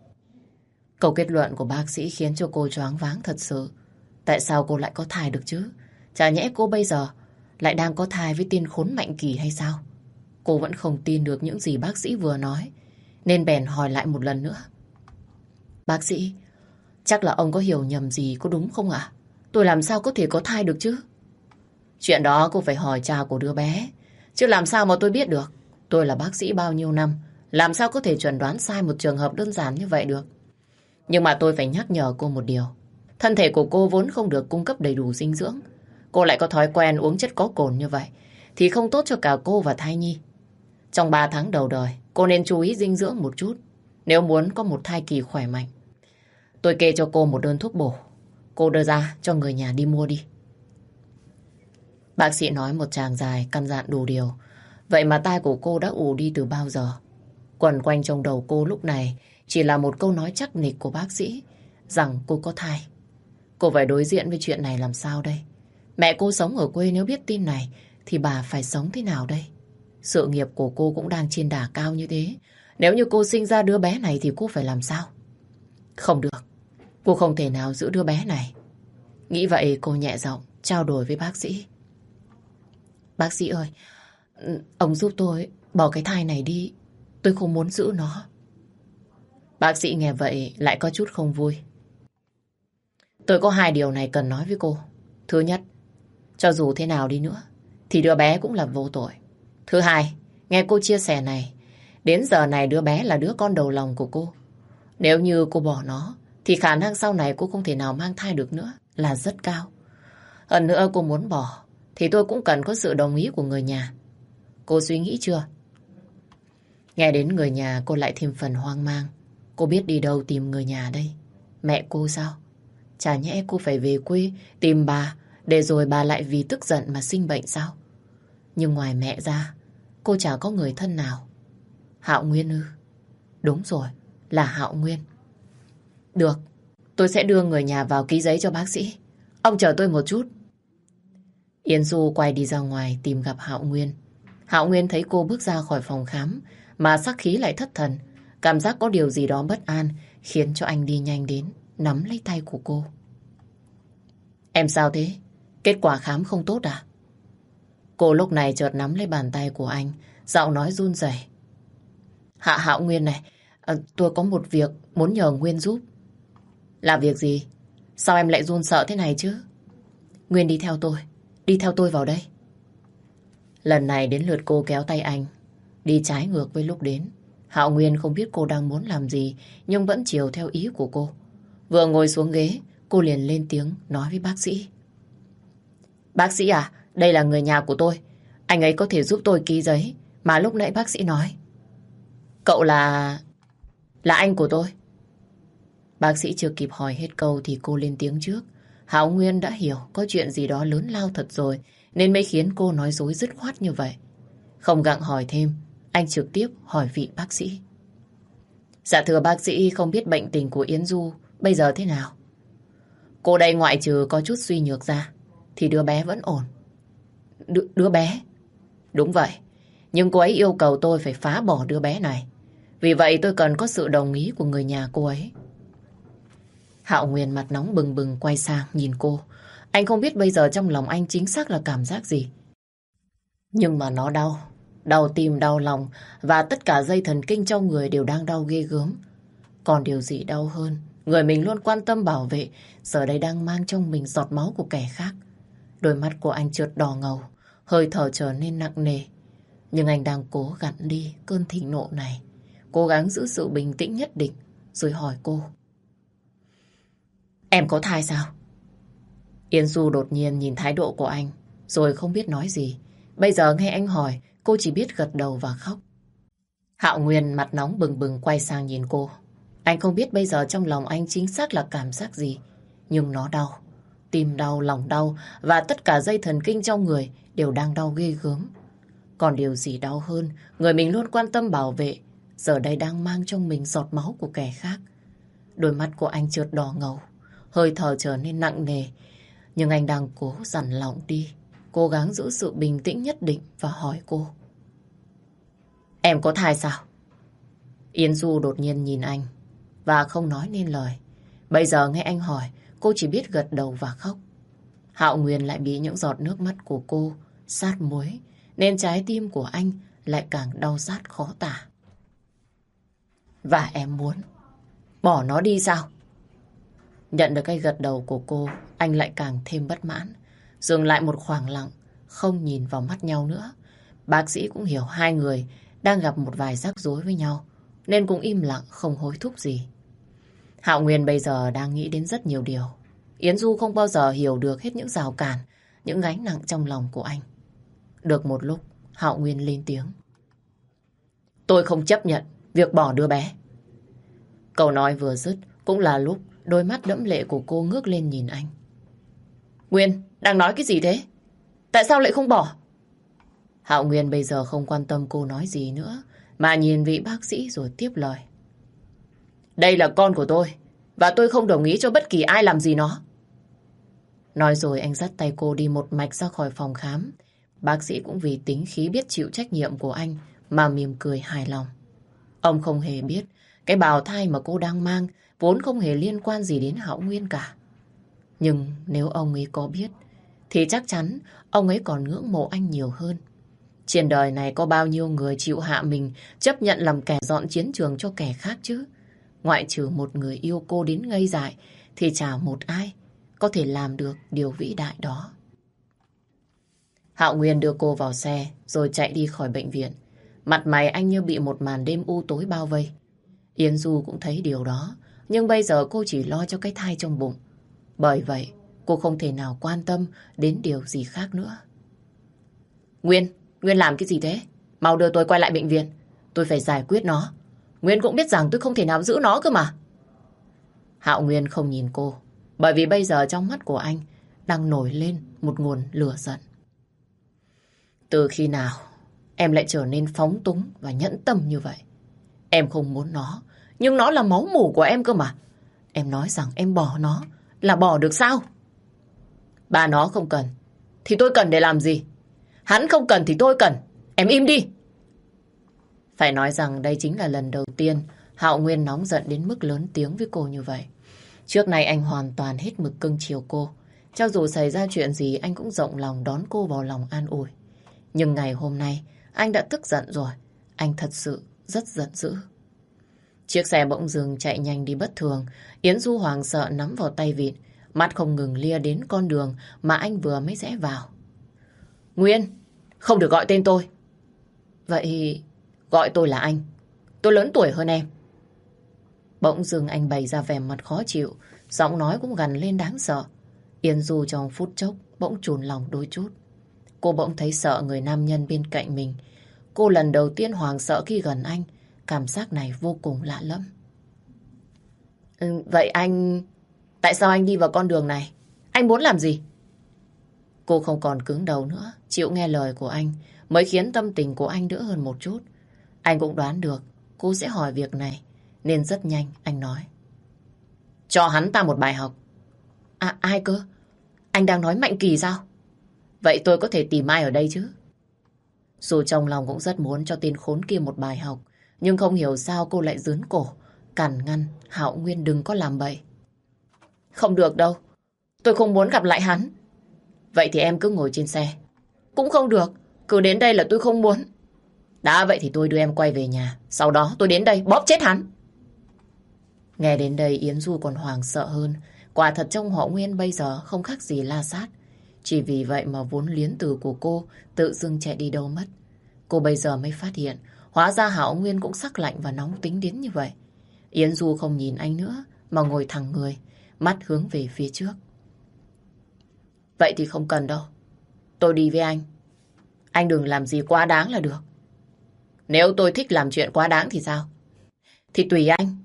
Câu kết luận của bác sĩ khiến cho cô choáng váng thật sự. Tại sao cô lại có thai được chứ? Chả nhẽ cô bây giờ lại đang có thai với tên khốn Mạnh Kỳ hay sao? Cô vẫn không tin được những gì bác sĩ vừa nói, nên bèn hỏi lại một lần nữa. Bác sĩ, chắc là ông có hiểu nhầm gì có đúng không ạ? Tôi làm sao có thể có thai được chứ? Chuyện đó cô phải hỏi cha của đứa bé, chứ làm sao mà tôi biết được. Tôi là bác sĩ bao nhiêu năm, làm sao có thể chuẩn đoán sai một trường hợp đơn giản như vậy được. Nhưng mà tôi phải nhắc nhở cô một điều. Thân thể của cô vốn không được cung cấp đầy đủ dinh dưỡng. Cô lại có thói quen uống chất có cồn như vậy, thì không tốt cho cả cô và thai nhi. Trong ba tháng đầu đời, cô nên chú ý dinh dưỡng một chút, nếu muốn có một thai kỳ khỏe mạnh. Tôi kê cho cô một đơn thuốc bổ. Cô đưa ra cho người nhà đi mua đi. Bác sĩ nói một tràng dài căn dặn đủ điều. Vậy mà tai của cô đã ù đi từ bao giờ. Quẩn quanh trong đầu cô lúc này chỉ là một câu nói chắc nịch của bác sĩ rằng cô có thai. Cô phải đối diện với chuyện này làm sao đây? Mẹ cô sống ở quê, nếu biết tin này thì bà phải sống thế nào đây? Sự nghiệp của cô cũng đang trên đà cao như thế. Nếu như cô sinh ra đứa bé này thì cô phải làm sao? Không được. Cô không thể nào giữ đứa bé này. Nghĩ vậy cô nhẹ giọng trao đổi với bác sĩ. Bác sĩ ơi, ông giúp tôi bỏ cái thai này đi. Tôi không muốn giữ nó. Bác sĩ nghe vậy lại có chút không vui. Tôi có hai điều này cần nói với cô. Thứ nhất, cho dù thế nào đi nữa thì đứa bé cũng là vô tội. Thứ hai, nghe cô chia sẻ này, đến giờ này đứa bé là đứa con đầu lòng của cô. Nếu như cô bỏ nó thì khả năng sau này cô không thể nào mang thai được nữa là rất cao. Hơn nữa cô muốn bỏ thì tôi cũng cần có sự đồng ý của người nhà. Cô suy nghĩ chưa? Nghe đến người nhà cô lại thêm phần hoang mang. Cô biết đi đâu tìm người nhà đây? Mẹ cô sao? Chả nhẽ cô phải về quê tìm bà để rồi bà lại vì tức giận mà sinh bệnh sao? Nhưng ngoài mẹ ra cô chả có người thân nào. Hạo Nguyên ư? Đúng rồi, là Hạo Nguyên. Được, tôi sẽ đưa người nhà vào ký giấy cho bác sĩ. Ông chờ tôi một chút. Yến Du quay đi ra ngoài tìm gặp Hạo Nguyên. Hạo Nguyên thấy cô bước ra khỏi phòng khám mà sắc khí lại thất thần. Cảm giác có điều gì đó bất an khiến cho anh đi nhanh đến nắm lấy tay của cô. Em sao thế? Kết quả khám không tốt à? Cô lúc này chợt nắm lấy bàn tay của anh, giọng nói run rẩy. Hạ Hạo Nguyên này, à, tôi có một việc muốn nhờ Nguyên giúp. Là việc gì? Sao em lại run sợ thế này chứ? Nguyên đi theo tôi, đi theo tôi vào đây. Lần này đến lượt cô kéo tay anh, đi trái ngược với lúc đến. Hạo Nguyên không biết cô đang muốn làm gì, nhưng vẫn chiều theo ý của cô. Vừa ngồi xuống ghế, cô liền lên tiếng nói với bác sĩ. Bác sĩ à, đây là người nhà của tôi. Anh ấy có thể giúp tôi ký giấy mà lúc nãy bác sĩ nói. Cậu là... là anh của tôi. Bác sĩ chưa kịp hỏi hết câu thì cô lên tiếng trước. Hạo Nguyên đã hiểu có chuyện gì đó lớn lao thật rồi, nên mới khiến cô nói dối dứt khoát như vậy. Không gặng hỏi thêm, anh trực tiếp hỏi vị bác sĩ. Dạ thưa bác sĩ, không biết bệnh tình của Yến Du bây giờ thế nào? Cô đây ngoại trừ có chút suy nhược ra thì đứa bé vẫn ổn. Đ đứa bé? Đúng vậy, nhưng cô ấy yêu cầu tôi phải phá bỏ đứa bé này. Vì vậy tôi cần có sự đồng ý của người nhà cô ấy. Hạo Nguyên mặt nóng bừng bừng quay sang nhìn cô. Anh không biết bây giờ trong lòng anh chính xác là cảm giác gì. Nhưng mà nó đau. Đau tim, đau lòng và tất cả dây thần kinh trong người đều đang đau ghê gớm. Còn điều gì đau hơn, người mình luôn quan tâm bảo vệ giờ đây đang mang trong mình giọt máu của kẻ khác. Đôi mắt của anh chợt đỏ ngầu, hơi thở trở nên nặng nề. Nhưng anh đang cố gạt đi cơn thịnh nộ này, cố gắng giữ sự bình tĩnh nhất định, rồi hỏi cô. Em có thai sao? Yến Du đột nhiên nhìn thái độ của anh, rồi không biết nói gì. Bây giờ nghe anh hỏi, cô chỉ biết gật đầu và khóc. Hạo Nguyên mặt nóng bừng bừng quay sang nhìn cô. Anh không biết bây giờ trong lòng anh chính xác là cảm giác gì, nhưng nó đau. Tim đau, lòng đau và tất cả dây thần kinh trong người đều đang đau ghê gớm. Còn điều gì đau hơn, người mình luôn quan tâm bảo vệ giờ đây đang mang trong mình giọt máu của kẻ khác. Đôi mắt của anh chợt đỏ ngầu, hơi thở trở nên nặng nề. Nhưng anh đang cố dằn lòng đi, cố gắng giữ sự bình tĩnh nhất định và hỏi cô. Em có thai sao? Yến Du đột nhiên nhìn anh và không nói nên lời. Bây giờ nghe anh hỏi, cô chỉ biết gật đầu và khóc. Hạo Nguyên lại bị những giọt nước mắt của cô sát muối, nên trái tim của anh lại càng đau rát khó tả. Và em muốn bỏ nó đi sao? Nhận được cái gật đầu của cô, anh lại càng thêm bất mãn. Dừng lại một khoảng lặng, không nhìn vào mắt nhau nữa. Bác sĩ cũng hiểu hai người đang gặp một vài rắc rối với nhau, nên cũng im lặng không hối thúc gì. Hạo Nguyên bây giờ đang nghĩ đến rất nhiều điều. Yến Du không bao giờ hiểu được hết những rào cản, những gánh nặng trong lòng của anh. Được một lúc, Hạo Nguyên lên tiếng. Tôi không chấp nhận việc bỏ đứa bé. Câu nói vừa dứt cũng là lúc đôi mắt đẫm lệ của cô ngước lên nhìn anh. Nguyên, đang nói cái gì thế? Tại sao lại không bỏ? Hạo Nguyên bây giờ không quan tâm cô nói gì nữa. mà nhìn vị bác sĩ rồi tiếp lời. Đây là con của tôi, và tôi không đồng ý cho bất kỳ ai làm gì nó. Nói rồi anh dắt tay cô đi một mạch ra khỏi phòng khám. Bác sĩ cũng vì tính khí biết chịu trách nhiệm của anh mà mỉm cười hài lòng. Ông không hề biết cái bào thai mà cô đang mang vốn không hề liên quan gì đến Hạo Nguyên cả. Nhưng nếu ông ấy có biết thì chắc chắn ông ấy còn ngưỡng mộ anh nhiều hơn. Trên đời này có bao nhiêu người chịu hạ mình, chấp nhận làm kẻ dọn chiến trường cho kẻ khác chứ. Ngoại trừ một người yêu cô đến ngây dại thì chả một ai có thể làm được điều vĩ đại đó. Hạo Nguyên đưa cô vào xe rồi chạy đi khỏi bệnh viện. Mặt mày anh như bị một màn đêm u tối bao vây. Yến Du cũng thấy điều đó, nhưng bây giờ cô chỉ lo cho cái thai trong bụng. Bởi vậy, cô không thể nào quan tâm đến điều gì khác nữa. Nguyên, Nguyên làm cái gì thế? Mau đưa tôi quay lại bệnh viện. Tôi phải giải quyết nó. Nguyên cũng biết rằng tôi không thể nào giữ nó cơ mà. Hạo Nguyên không nhìn cô, bởi vì bây giờ trong mắt của anh đang nổi lên một nguồn lửa giận. Từ khi nào em lại trở nên phóng túng và nhẫn tâm như vậy? Em không muốn nó, nhưng nó là máu mủ của em cơ mà. Em nói rằng em bỏ nó là bỏ được sao? Ba nó không cần thì tôi cần để làm gì? Hắn không cần thì tôi cần. Em im đi. Phải nói rằng đây chính là lần đầu tiên Hạo Nguyên nóng giận đến mức lớn tiếng với cô như vậy. Trước này anh hoàn toàn hết mực cưng chiều cô. Cho dù xảy ra chuyện gì anh cũng rộng lòng đón cô vào lòng an ủi. Nhưng ngày hôm nay anh đã tức giận rồi. Anh thật sự rất giận dữ. Chiếc xe bỗng dừng chạy nhanh đi bất thường. Yến Du hoảng sợ nắm vào tay vịn, mắt không ngừng lia đến con đường mà anh vừa mới rẽ vào. Nguyên, không được gọi tên tôi. Vậy gọi tôi là anh. Tôi lớn tuổi hơn em. Bỗng dưng anh bày ra vẻ mặt khó chịu, giọng nói cũng gằn lên đáng sợ. Yến Du trong phút chốc bỗng chùn lòng đôi chút. Cô bỗng thấy sợ người nam nhân bên cạnh mình. Cô lần đầu tiên hoảng sợ khi gần anh. Cảm giác này vô cùng lạ lẫm. Ừ, vậy anh... Tại sao anh đi vào con đường này? Anh muốn làm gì? Cô không còn cứng đầu nữa, chịu nghe lời của anh mới khiến tâm tình của anh đỡ hơn một chút. Anh cũng đoán được cô sẽ hỏi việc này, nên rất nhanh anh nói. Cho hắn ta một bài học. À ai cơ? Anh đang nói Mạnh Kỳ sao? Vậy tôi có thể tìm ai ở đây chứ? Dù trong lòng cũng rất muốn cho tên khốn kia một bài học, nhưng không hiểu sao cô lại dướn cổ, cản ngăn Hạo Nguyên đừng có làm bậy. Không được đâu, tôi không muốn gặp lại hắn. Vậy thì em cứ ngồi trên xe. Cũng không được, cứ đến đây là tôi không muốn. Đã vậy thì tôi đưa em quay về nhà, sau đó tôi đến đây bóp chết hắn. Nghe đến đây Yến Du còn hoảng sợ hơn. Quả thật trong họ Nguyên bây giờ không khác gì la sát. Chỉ vì vậy mà vốn liến từ của cô tự dưng chạy đi đâu mất. Cô bây giờ mới phát hiện hóa ra Hạo Nguyên cũng sắc lạnh và nóng tính đến như vậy. Yến Du không nhìn anh nữa mà ngồi thẳng người, mắt hướng về phía trước. Vậy thì không cần đâu. Tôi đi với anh. Anh đừng làm gì quá đáng là được. Nếu tôi thích làm chuyện quá đáng thì sao? Thì tùy anh.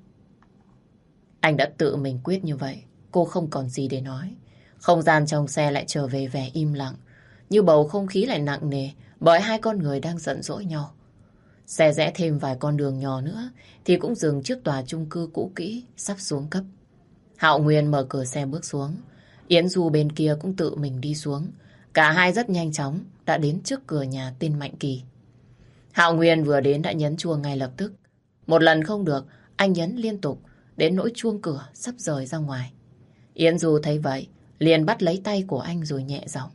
Anh đã tự mình quyết như vậy. Cô không còn gì để nói. Không gian trong xe lại trở về vẻ im lặng. Như bầu không khí lại nặng nề bởi hai con người đang giận dỗi nhau. Xe rẽ thêm vài con đường nhỏ nữa thì cũng dừng trước tòa chung cư cũ kỹ sắp xuống cấp. Hạo Nguyên mở cửa xe bước xuống. Yến Du bên kia cũng tự mình đi xuống. Cả hai rất nhanh chóng đã đến trước cửa nhà tên Mạnh Kỳ. Hạo Nguyên vừa đến đã nhấn chuông ngay lập tức. Một lần không được, anh nhấn liên tục đến nỗi chuông cửa sắp rời ra ngoài. Yến Du thấy vậy, liền bắt lấy tay của anh rồi nhẹ giọng.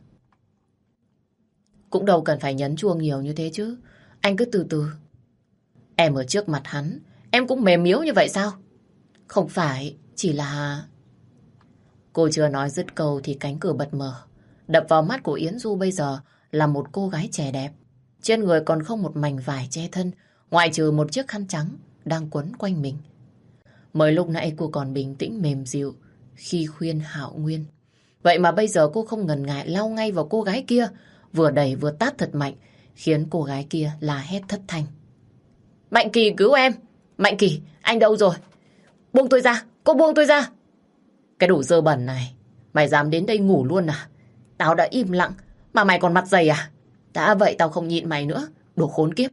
Cũng đâu cần phải nhấn chuông nhiều như thế chứ. Anh cứ từ từ. Em ở trước mặt hắn, em cũng mềm yếu như vậy sao? Không phải, chỉ là... Cô chưa nói dứt câu thì cánh cửa bật mở. Đập vào mắt của Yến Du bây giờ là một cô gái trẻ đẹp. Trên người còn không một mảnh vải che thân, ngoại trừ một chiếc khăn trắng đang quấn quanh mình. Mới lúc nãy cô còn bình tĩnh mềm dịu khi khuyên Hạo Nguyên. Vậy mà bây giờ cô không ngần ngại lao ngay vào cô gái kia, vừa đẩy vừa tát thật mạnh, khiến cô gái kia la hét thất thanh. Mạnh Kỳ cứu em! Mạnh Kỳ, anh đâu rồi? Buông tôi ra! Cô buông tôi ra! Cái đồ dơ bẩn này, mày dám đến đây ngủ luôn à? Tao đã im lặng, mà mày còn mặt dày à? Đã vậy tao không nhịn mày nữa, đồ khốn kiếp.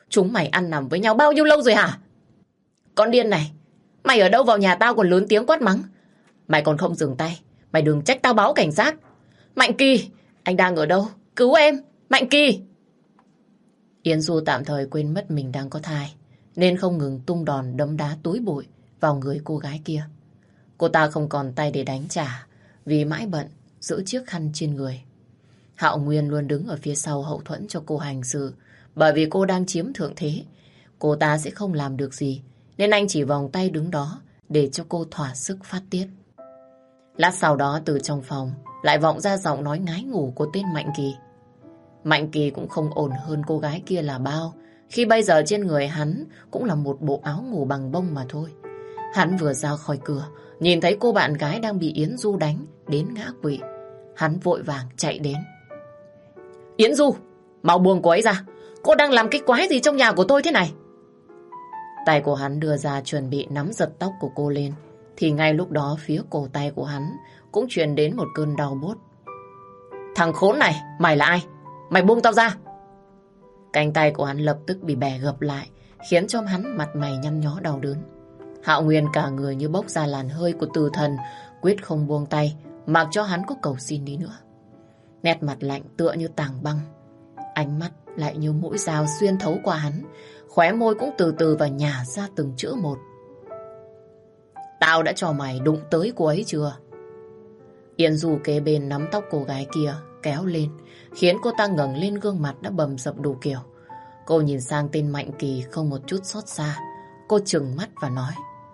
Chúng mày ăn nằm với nhau bao nhiêu lâu rồi hả? Con điên này, mày ở đâu vào nhà tao còn lớn tiếng quát mắng. Mày còn không dừng tay, mày đừng trách tao báo cảnh sát. Mạnh Kỳ, anh đang ở đâu? Cứu em, Mạnh Kỳ. Yến Du tạm thời quên mất mình đang có thai, nên không ngừng tung đòn đấm đá túi bụi vào người cô gái kia. Cô ta không còn tay để đánh trả, vì mãi bận giữ chiếc khăn trên người. Hạo Nguyên luôn đứng ở phía sau hậu thuẫn cho cô hành sự, bởi vì cô đang chiếm thượng thế. Cô ta sẽ không làm được gì, nên anh chỉ vòng tay đứng đó để cho cô thỏa sức phát tiết. Lát sau đó từ trong phòng lại vọng ra giọng nói ngái ngủ của tên Mạnh Kỳ. Mạnh Kỳ cũng không ổn hơn cô gái kia là bao, khi bây giờ trên người hắn cũng là một bộ áo ngủ bằng bông mà thôi. Hắn vừa ra khỏi cửa, nhìn thấy cô bạn gái đang bị Yến Du đánh đến ngã quỵ. Hắn vội vàng chạy đến. Yến Du, mau buông cô ấy ra. Cô đang làm cái quái gì trong nhà của tôi thế này? Tay của hắn đưa ra chuẩn bị nắm giật tóc của cô lên, thì ngay lúc đó phía cổ tay của hắn cũng truyền đến một cơn đau buốt. Thằng khốn này, mày là ai? Mày buông tao ra. Cánh tay của hắn lập tức bị bẻ gập lại, khiến cho hắn mặt mày nhăn nhó đau đớn. Hạo Nguyên cả người như bốc ra làn hơi của tử thần, quyết không buông tay, mặc cho hắn có cầu xin đi nữa. Nét mặt lạnh tựa như tảng băng, ánh mắt lại như mũi dao xuyên thấu qua hắn, khóe môi cũng từ từ và nhả ra từng chữ một. Tao đã cho mày đụng tới cô ấy chưa? Yến Du kế bên nắm tóc cô gái kia kéo lên, khiến cô ta ngẩng lên gương mặt đã bầm dập đủ kiểu. Cô nhìn sang tên Mạnh Kỳ không một chút xót xa. Cô trừng mắt và nói: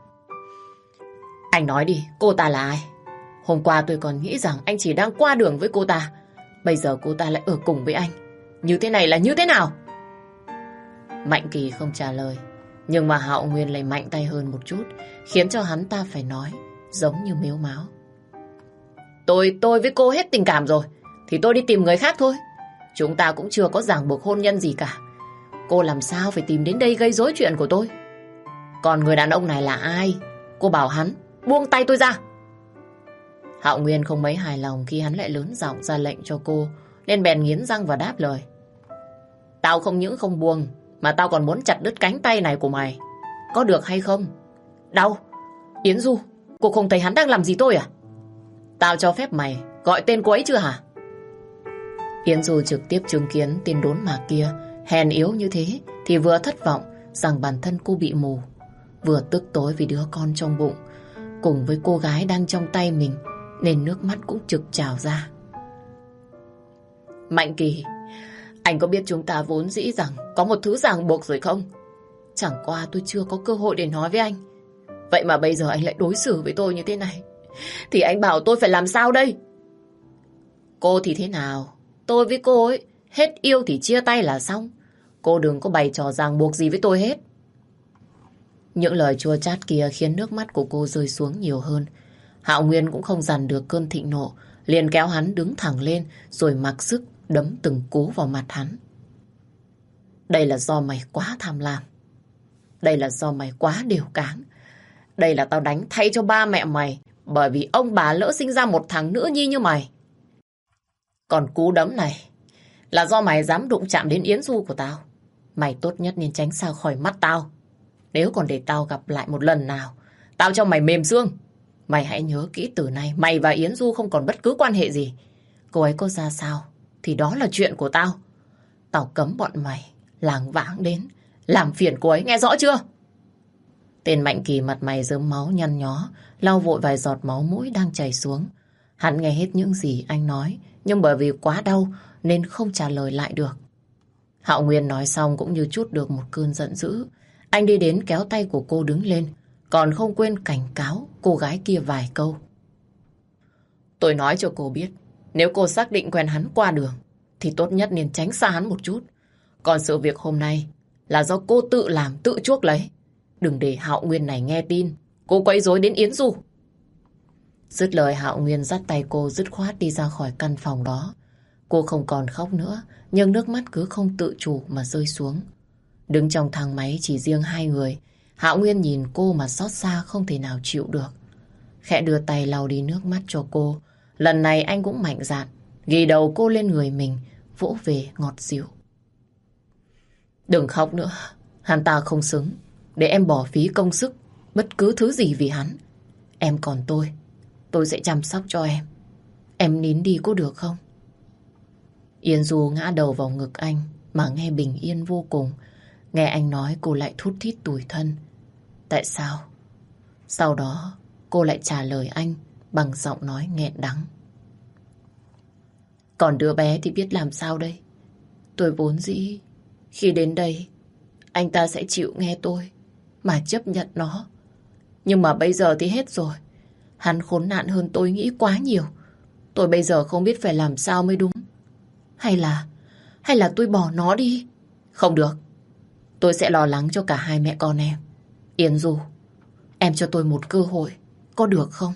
Anh nói đi, cô ta là ai? Hôm qua tôi còn nghĩ rằng anh chỉ đang qua đường với cô ta, bây giờ cô ta lại ở cùng với anh. Như thế này là như thế nào? Mạnh Kỳ không trả lời, nhưng mà Hạo Nguyên lại mạnh tay hơn một chút, khiến cho hắn ta phải nói giống như mếu máo. Tôi, tôi với cô hết tình cảm rồi, thì tôi đi tìm người khác thôi. Chúng ta cũng chưa có ràng buộc hôn nhân gì cả. Cô làm sao phải tìm đến đây gây rối chuyện của tôi? Còn người đàn ông này là ai? Cô bảo hắn buông tay tôi ra. Hạo Nguyên không mấy hài lòng khi hắn lại lớn giọng ra lệnh cho cô, nên bèn nghiến răng và đáp lời: Tao không những không buông, mà tao còn muốn chặt đứt cánh tay này của mày. Có được hay không? Đau. Yến Du, cô không thấy hắn đang làm gì tôi à? Tao cho phép mày gọi tên cô ấy chưa hả? Yến Du trực tiếp chứng kiến tên đốn mạc kia hèn yếu như thế, thì vừa thất vọng rằng bản thân cô bị mù, vừa tức tối vì đứa con trong bụng cùng với cô gái đang trong tay mình, nên nước mắt cũng trực trào ra. Mạnh Kỳ, anh có biết chúng ta vốn dĩ rằng có một thứ ràng buộc rồi không? Chẳng qua tôi chưa có cơ hội để nói với anh. Vậy mà bây giờ anh lại đối xử với tôi như thế này, thì anh bảo tôi phải làm sao đây? Cô thì thế nào? Tôi với cô ấy hết yêu thì chia tay là xong. Cô đừng có bày trò ràng buộc gì với tôi hết. Những lời chua chát kia khiến nước mắt của cô rơi xuống nhiều hơn. Hạo Nguyên cũng không dằn được cơn thịnh nộ, liền kéo hắn đứng thẳng lên rồi mặc sức đấm từng cú vào mặt hắn. Đây là do mày quá tham lam. Đây là do mày quá điều cáng. Đây là tao đánh thay cho ba mẹ mày, bởi vì ông bà lỡ sinh ra một thằng nữ nhi như mày. Còn cú đấm này là do mày dám đụng chạm đến Yến Du của tao. Mày tốt nhất nên tránh xa khỏi mắt tao. Nếu còn để tao gặp lại một lần nào, tao cho mày mềm xương. Mày hãy nhớ kỹ từ nay, mày và Yến Du không còn bất cứ quan hệ gì. Cô ấy có ra sao thì đó là chuyện của tao. Tao cấm bọn mày lảng vảng đến làm phiền cô ấy, nghe rõ chưa? Tên Mạnh Kỳ mặt mày rớm máu nhăn nhó, lau vội vài giọt máu mũi đang chảy xuống. Hắn nghe hết những gì anh nói, nhưng bởi vì quá đau nên không trả lời lại được. Hạo Nguyên nói xong cũng như trút được một cơn giận dữ. Anh đi đến kéo tay của cô đứng lên, còn không quên cảnh cáo cô gái kia vài câu. Tôi nói cho cô biết, nếu cô xác định quen hắn qua đường thì tốt nhất nên tránh xa hắn một chút. Còn sự việc hôm nay là do cô tự làm, tự chuốc lấy. Đừng để Hạo Nguyên này nghe tin cô quấy rối đến Yến Du. Dứt lời, Hạo Nguyên dắt tay cô dứt khoát đi ra khỏi căn phòng đó. Cô không còn khóc nữa, nhưng nước mắt cứ không tự chủ mà rơi xuống. Đứng trong thang máy chỉ riêng hai người, Hạo Nguyên nhìn cô mà xót xa không thể nào chịu được. Khẽ đưa tay lau đi nước mắt cho cô. Lần này anh cũng mạnh dạn, ghì đầu cô lên người mình, vỗ về ngọt dịu. Đừng khóc nữa. Hắn ta không xứng để em bỏ phí công sức bất cứ thứ gì vì hắn. Em còn tôi. Tôi sẽ chăm sóc cho em. Em nín đi có được không? Yên Du ngã đầu vào ngực anh mà nghe bình yên vô cùng. Nghe anh nói cô lại thút thít tủi thân. Tại sao? Sau đó cô lại trả lời anh bằng giọng nói nghẹn đắng. Còn đứa bé thì biết làm sao đây? Tôi vốn dĩ khi đến đây anh ta sẽ chịu nghe tôi mà chấp nhận nó. Nhưng mà bây giờ thì hết rồi. Hắn khốn nạn hơn tôi nghĩ quá nhiều. Tôi bây giờ không biết phải làm sao mới đúng. Hay là Hay là tôi bỏ nó đi? Không được. Tôi sẽ lo lắng cho cả hai mẹ con em. Yến Du, em cho tôi một cơ hội, có được không?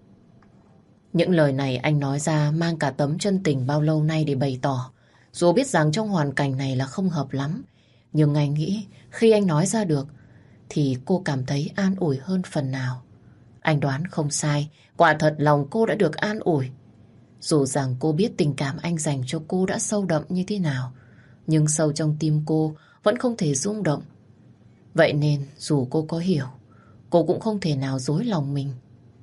Những lời này anh nói ra mang cả tấm chân tình bao lâu nay để bày tỏ. Dù biết rằng trong hoàn cảnh này là không hợp lắm, nhưng anh nghĩ khi anh nói ra được thì cô cảm thấy an ủi hơn phần nào. Anh đoán không sai, quả thật lòng cô đã được an ủi. Dù rằng cô biết tình cảm anh dành cho cô đã sâu đậm như thế nào, nhưng sâu trong tim cô vẫn không thể rung động. Vậy nên dù cô có hiểu, cô cũng không thể nào dối lòng mình.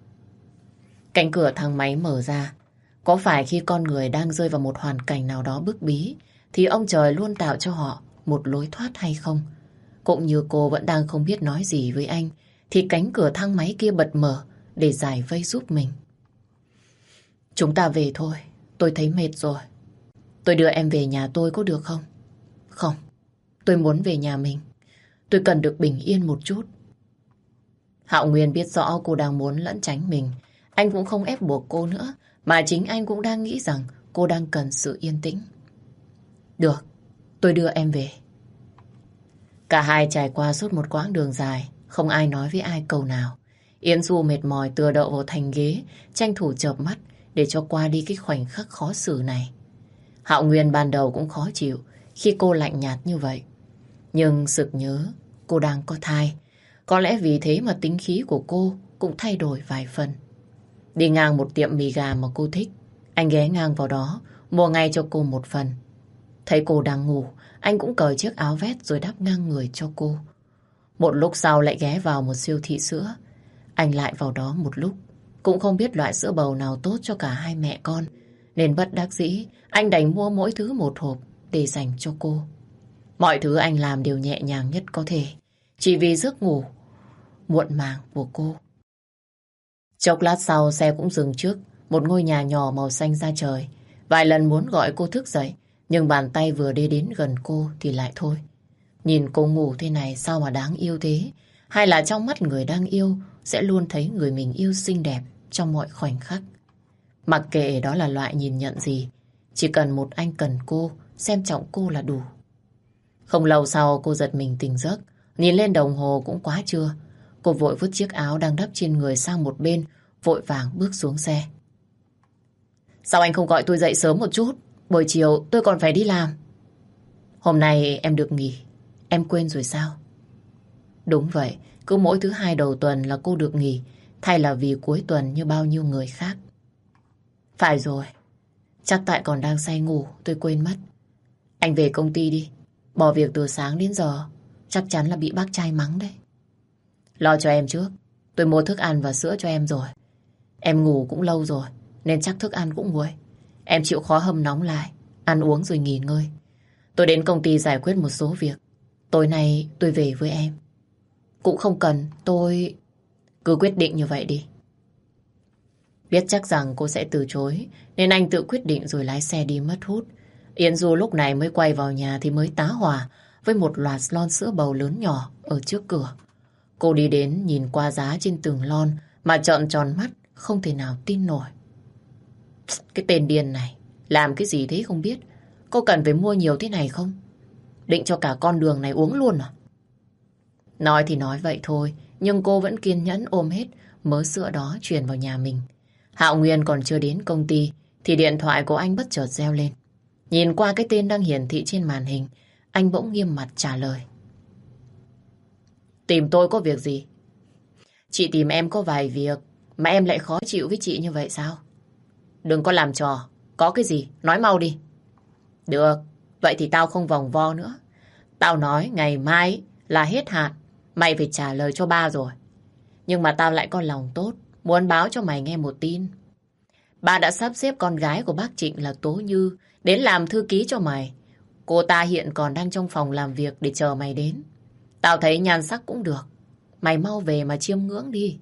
Cánh cửa thang máy mở ra. Có phải khi con người đang rơi vào một hoàn cảnh nào đó bức bí thì ông trời luôn tạo cho họ một lối thoát hay không? Cũng như cô vẫn đang không biết nói gì với anh thì cánh cửa thang máy kia bật mở để giải vây giúp mình. Chúng ta về thôi, tôi thấy mệt rồi. Tôi đưa em về nhà tôi có được không? Không, tôi muốn về nhà mình. Tôi cần được bình yên một chút. Hạo Nguyên biết rõ cô đang muốn lẩn tránh mình. Anh cũng không ép buộc cô nữa, mà chính anh cũng đang nghĩ rằng cô đang cần sự yên tĩnh. Được, tôi đưa em về. Cả hai trải qua suốt một quãng đường dài, không ai nói với ai câu nào. Yến Du mệt mỏi tựa đậu vào thành ghế, tranh thủ chợp mắt để cho qua đi cái khoảnh khắc khó xử này. Hạo Nguyên ban đầu cũng khó chịu khi cô lạnh nhạt như vậy. Nhưng sực nhớ cô đang có thai. Có lẽ vì thế mà tính khí của cô cũng thay đổi vài phần. Đi ngang một tiệm mì gà mà cô thích, anh ghé ngang vào đó, mua ngay cho cô một phần. Thấy cô đang ngủ, anh cũng cởi chiếc áo vest rồi đắp ngang người cho cô. Một lúc sau lại ghé vào một siêu thị sữa. Anh lại vào đó một lúc, cũng không biết loại sữa bầu nào tốt cho cả hai mẹ con, nên bất đắc dĩ, anh đành mua mỗi thứ một hộp để dành cho cô. Mọi thứ anh làm đều nhẹ nhàng nhất có thể, chỉ vì giấc ngủ muộn màng của cô. Chốc lát sau xe cũng dừng trước một ngôi nhà nhỏ màu xanh da trời. Vài lần muốn gọi cô thức dậy, nhưng bàn tay vừa đi đến gần cô thì lại thôi. Nhìn cô ngủ thế này sao mà đáng yêu thế? Hay là trong mắt người đang yêu sẽ luôn thấy người mình yêu xinh đẹp trong mọi khoảnh khắc? Mặc kệ đó là loại nhìn nhận gì, chỉ cần một anh cần cô, xem trọng cô là đủ. Không lâu sau cô giật mình tỉnh giấc, nhìn lên đồng hồ cũng quá trưa. Cô vội vứt chiếc áo đang đắp trên người sang một bên, vội vàng bước xuống xe. Sao anh không gọi tôi dậy sớm một chút? Buổi chiều tôi còn phải đi làm. Hôm nay em được nghỉ, em quên rồi sao? Đúng vậy, cứ mỗi thứ hai đầu tuần là cô được nghỉ, thay là vì cuối tuần như bao nhiêu người khác. Phải rồi, chắc tại còn đang say ngủ, tôi quên mất. Anh về công ty đi, bỏ việc từ sáng đến giờ, chắc chắn là bị bác trai mắng đấy. Lo cho em trước, tôi mua thức ăn và sữa cho em rồi. Em ngủ cũng lâu rồi, nên chắc thức ăn cũng nguội. Em chịu khó hâm nóng lại, ăn uống rồi nghỉ ngơi. Tôi đến công ty giải quyết một số việc. Tối nay tôi về với em. Cũng không cần, tôi... Cứ quyết định như vậy đi. Biết chắc rằng cô sẽ từ chối, nên anh tự quyết định rồi lái xe đi mất hút. Yến Du lúc này mới quay vào nhà thì mới tá hỏa với một loạt lon sữa bầu lớn nhỏ ở trước cửa. Cô đi đến nhìn qua giá trên từng lon mà trợn tròn mắt, không thể nào tin nổi. Cái tên điên này, làm cái gì thế không biết. Cô cần phải mua nhiều thế này không? Định cho cả con đường này uống luôn à? Nói thì nói vậy thôi, nhưng cô vẫn kiên nhẫn ôm hết mớ sữa đó chuyển vào nhà mình. Hạo Nguyên còn chưa đến công ty thì điện thoại của anh bất chợt reo lên. Nhìn qua cái tên đang hiển thị trên màn hình, anh bỗng nghiêm mặt trả lời. Tìm tôi có việc gì? Chị tìm em có vài việc, mà em lại khó chịu với chị như vậy sao? Đừng có làm trò, có cái gì, nói mau đi. Được, vậy thì tao không vòng vo nữa. Tao nói ngày mai là hết hạn, mày phải trả lời cho ba rồi. Nhưng mà tao lại có lòng tốt, muốn báo cho mày nghe một tin. Ba đã sắp xếp con gái của bác Trịnh là Tố Như đến làm thư ký cho mày. Cô ta hiện còn đang trong phòng làm việc để chờ mày đến. Tao thấy nhan sắc cũng được. Mày mau về mà chiêm ngưỡng đi.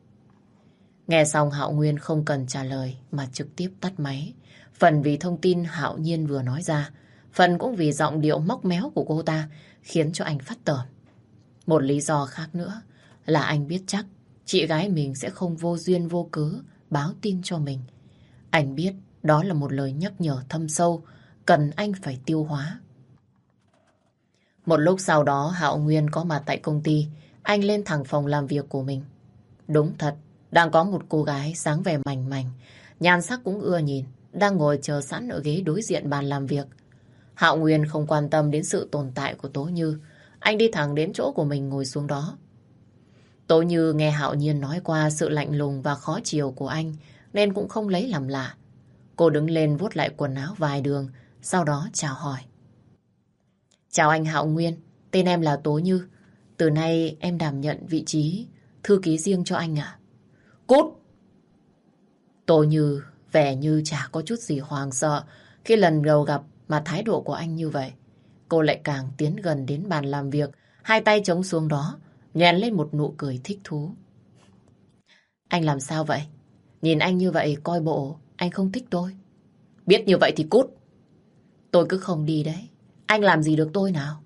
Nghe xong Hạo Nguyên không cần trả lời mà trực tiếp tắt máy. Phần vì thông tin Hạo Nhiên vừa nói ra, phần cũng vì giọng điệu móc méo của cô ta khiến cho anh phát tởm. Một lý do khác nữa là anh biết chắc chị gái mình sẽ không vô duyên vô cớ báo tin cho mình. Anh biết đó là một lời nhắc nhở thâm sâu, cần anh phải tiêu hóa. Một lúc sau đó Hạo Nguyên có mặt tại công ty, anh lên thẳng phòng làm việc của mình. Đúng thật, đang có một cô gái dáng vẻ mảnh mảnh, nhan sắc cũng ưa nhìn, đang ngồi chờ sẵn ở ghế đối diện bàn làm việc. Hạo Nguyên không quan tâm đến sự tồn tại của Tố Như, anh đi thẳng đến chỗ của mình ngồi xuống đó. Tố Như nghe Hạo Nhiên nói qua sự lạnh lùng và khó chiều của anh nên cũng không lấy làm lạ. Cô đứng lên vuốt lại quần áo vài đường, sau đó chào hỏi. Chào anh Hạo Nguyên, tên em là Tố Như. Từ nay em đảm nhận vị trí thư ký riêng cho anh ạ. Cút! Tố Như vẻ như chả có chút gì hoang sợ khi lần đầu gặp mà thái độ của anh như vậy. Cô lại càng tiến gần đến bàn làm việc, hai tay chống xuống đó, nhoẻn lên một nụ cười thích thú. Anh làm sao vậy? Nhìn anh như vậy coi bộ anh không thích tôi. Biết như vậy thì cút. Tôi cứ không đi đấy. Anh làm gì được tôi nào?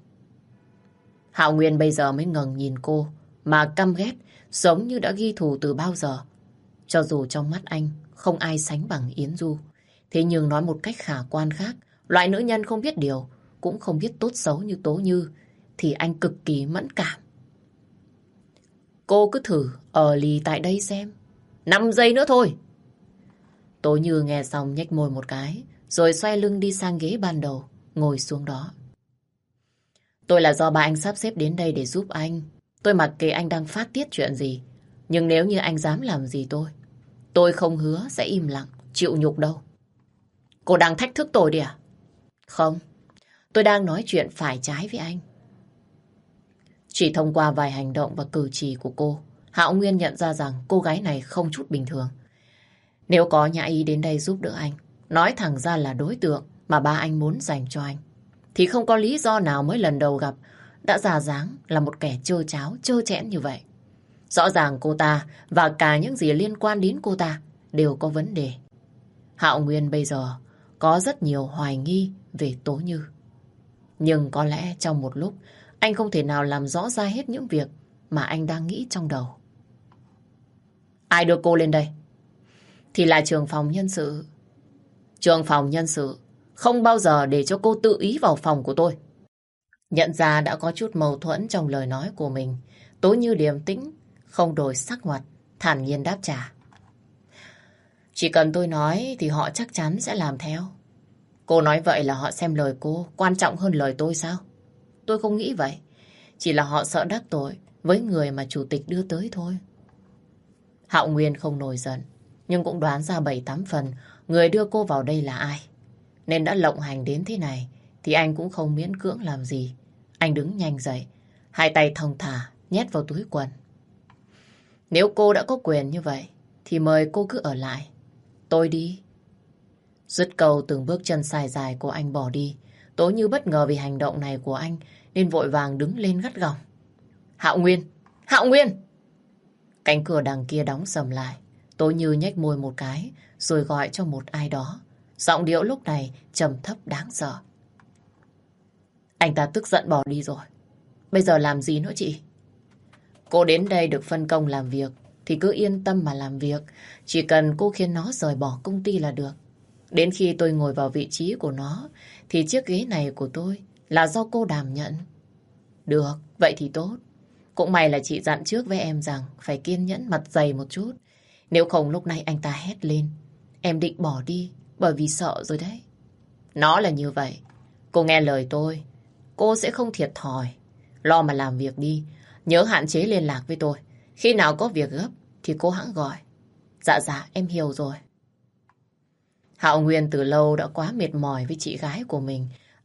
Hạo Nguyên bây giờ mới ngẩng nhìn cô mà căm ghét, giống như đã ghi thù từ bao giờ. Cho dù trong mắt anh không ai sánh bằng Yến Du, thế nhưng nói một cách khả quan khác, loại nữ nhân không biết điều, cũng không biết tốt xấu như Tố Như, thì anh cực kỳ mẫn cảm. Cô cứ thử ở lì tại đây xem. Năm giây nữa thôi. Tố Như nghe xong nhếch môi một cái, rồi xoay lưng đi sang ghế ban đầu, ngồi xuống đó. Tôi là do ba anh sắp xếp đến đây để giúp anh. Tôi mặc kệ anh đang phát tiết chuyện gì. Nhưng nếu như anh dám làm gì tôi, tôi không hứa sẽ im lặng, chịu nhục đâu. Cô đang thách thức tôi đi à? Không, tôi đang nói chuyện phải trái với anh. Chỉ thông qua vài hành động và cử chỉ của cô, Hạo Nguyên nhận ra rằng cô gái này không chút bình thường. Nếu có nhã ý đến đây giúp đỡ anh, nói thẳng ra là đối tượng mà ba anh muốn dành cho anh, thì không có lý do nào mới lần đầu gặp đã ra dáng là một kẻ trơ cháo, trơ trẽn như vậy. Rõ ràng cô ta và cả những gì liên quan đến cô ta đều có vấn đề. Hạo Nguyên bây giờ có rất nhiều hoài nghi về Tố Như. Nhưng có lẽ trong một lúc anh không thể nào làm rõ ra hết những việc mà anh đang nghĩ trong đầu. Ai đưa cô lên đây? Thì là trưởng phòng nhân sự. Trưởng phòng nhân sự không bao giờ để cho cô tự ý vào phòng của tôi. Nhận ra đã có chút mâu thuẫn trong lời nói của mình, Tố Như điềm tĩnh, không đổi sắc mặt, thản nhiên đáp trả. Chỉ cần tôi nói thì họ chắc chắn sẽ làm theo. Cô nói vậy là họ xem lời cô quan trọng hơn lời tôi sao? Tôi không nghĩ vậy. Chỉ là họ sợ đắc tội với người mà chủ tịch đưa tới thôi. Hạo Nguyên không nổi giận, nhưng cũng đoán ra bảy tám phần người đưa cô vào đây là ai. Nên đã lộng hành đến thế này thì anh cũng không miễn cưỡng làm gì. Anh đứng nhanh dậy, hai tay thong thả nhét vào túi quần. Nếu cô đã có quyền như vậy thì mời cô cứ ở lại. Tôi đi. Dứt câu từng bước chân dài dài của anh bỏ đi. Tố Như bất ngờ vì hành động này của anh nên vội vàng đứng lên gắt gỏng. Hạo Nguyên! Hạo Nguyên! Cánh cửa đằng kia đóng sầm lại. Tố Như nhếch môi một cái rồi gọi cho một ai đó. Giọng điệu lúc này trầm thấp đáng sợ. Anh ta tức giận bỏ đi rồi. Bây giờ làm gì nữa chị? Cô đến đây được phân công làm việc thì cứ yên tâm mà làm việc. Chỉ cần cô khiến nó rời bỏ công ty là được. Đến khi tôi ngồi vào vị trí của nó thì chiếc ghế này của tôi là do cô đảm nhận. Được, vậy thì tốt. Cũng may là chị dặn trước với em rằng phải kiên nhẫn mặt dày một chút. Nếu không lúc này anh ta hét lên, em định bỏ đi bởi vì sợ rồi đấy. Nó là như vậy. Cô nghe lời tôi, cô sẽ không thiệt thòi. Lo mà làm việc đi. Nhớ hạn chế liên lạc với tôi. Khi nào có việc gấp thì cô hẵng gọi. Dạ dạ em hiểu rồi. Hạo Nguyên từ lâu đã quá mệt mỏi với chị gái của mình.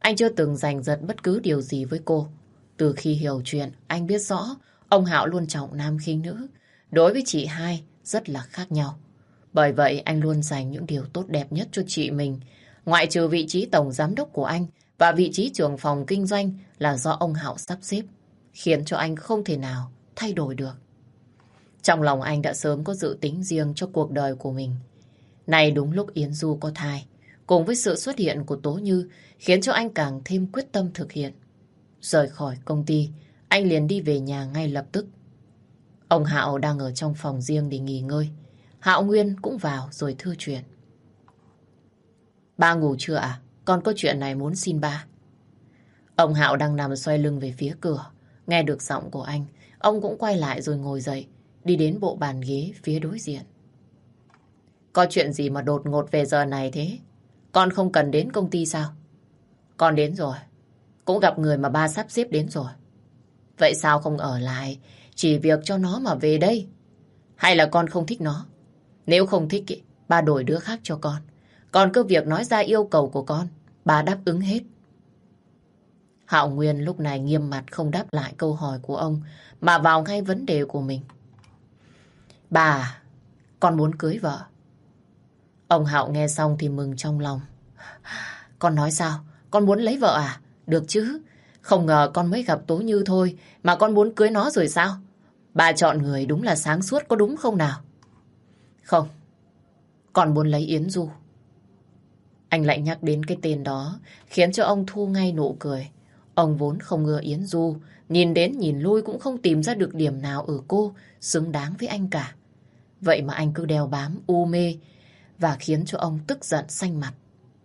Anh chưa từng giành giật bất cứ điều gì với cô. Từ khi hiểu chuyện, anh biết rõ ông Hạo luôn trọng nam khinh nữ. Đối với chị hai, rất là khác nhau. Bởi vậy anh luôn dành những điều tốt đẹp nhất cho chị mình. Ngoại trừ vị trí tổng giám đốc của anh và vị trí trưởng phòng kinh doanh là do ông Hạo sắp xếp, khiến cho anh không thể nào thay đổi được. Trong lòng anh đã sớm có dự tính riêng cho cuộc đời của mình. Này đúng lúc Yến Du có thai, cùng với sự xuất hiện của Tố Như khiến cho anh càng thêm quyết tâm thực hiện. Rời khỏi công ty, anh liền đi về nhà ngay lập tức. Ông Hạo đang ở trong phòng riêng để nghỉ ngơi. Hạo Nguyên cũng vào rồi thưa chuyện. Ba ngủ chưa à? Con có chuyện này muốn xin ba. Ông Hạo đang nằm xoay lưng về phía cửa. Nghe được giọng của anh, ông cũng quay lại rồi ngồi dậy, đi đến bộ bàn ghế phía đối diện. Có chuyện gì mà đột ngột về giờ này thế? Con không cần đến công ty sao? Con đến rồi. Cũng gặp người mà ba sắp xếp đến rồi. Vậy sao không ở lại, chỉ việc cho nó mà về đây? Hay là con không thích nó? Nếu không thích, ý, ba đổi đứa khác cho con. Còn cứ việc nói ra yêu cầu của con, ba đáp ứng hết. Hạo Nguyên lúc này nghiêm mặt không đáp lại câu hỏi của ông, mà vào ngay vấn đề của mình. Bà, con muốn cưới vợ. Ông Hạo nghe xong thì mừng trong lòng. Con nói sao? Con muốn lấy vợ à? Được chứ. Không ngờ con mới gặp Tố Như thôi mà con muốn cưới nó rồi sao? Bà chọn người đúng là sáng suốt, có đúng không nào? Không, con muốn lấy Yến Du. Anh lại nhắc đến cái tên đó khiến cho ông thu ngay nụ cười. Ông vốn không ưa Yến Du, nhìn đến nhìn lui cũng không tìm ra được điểm nào ở cô xứng đáng với anh cả. Vậy mà anh cứ đeo bám, u mê và khiến cho ông tức giận xanh mặt.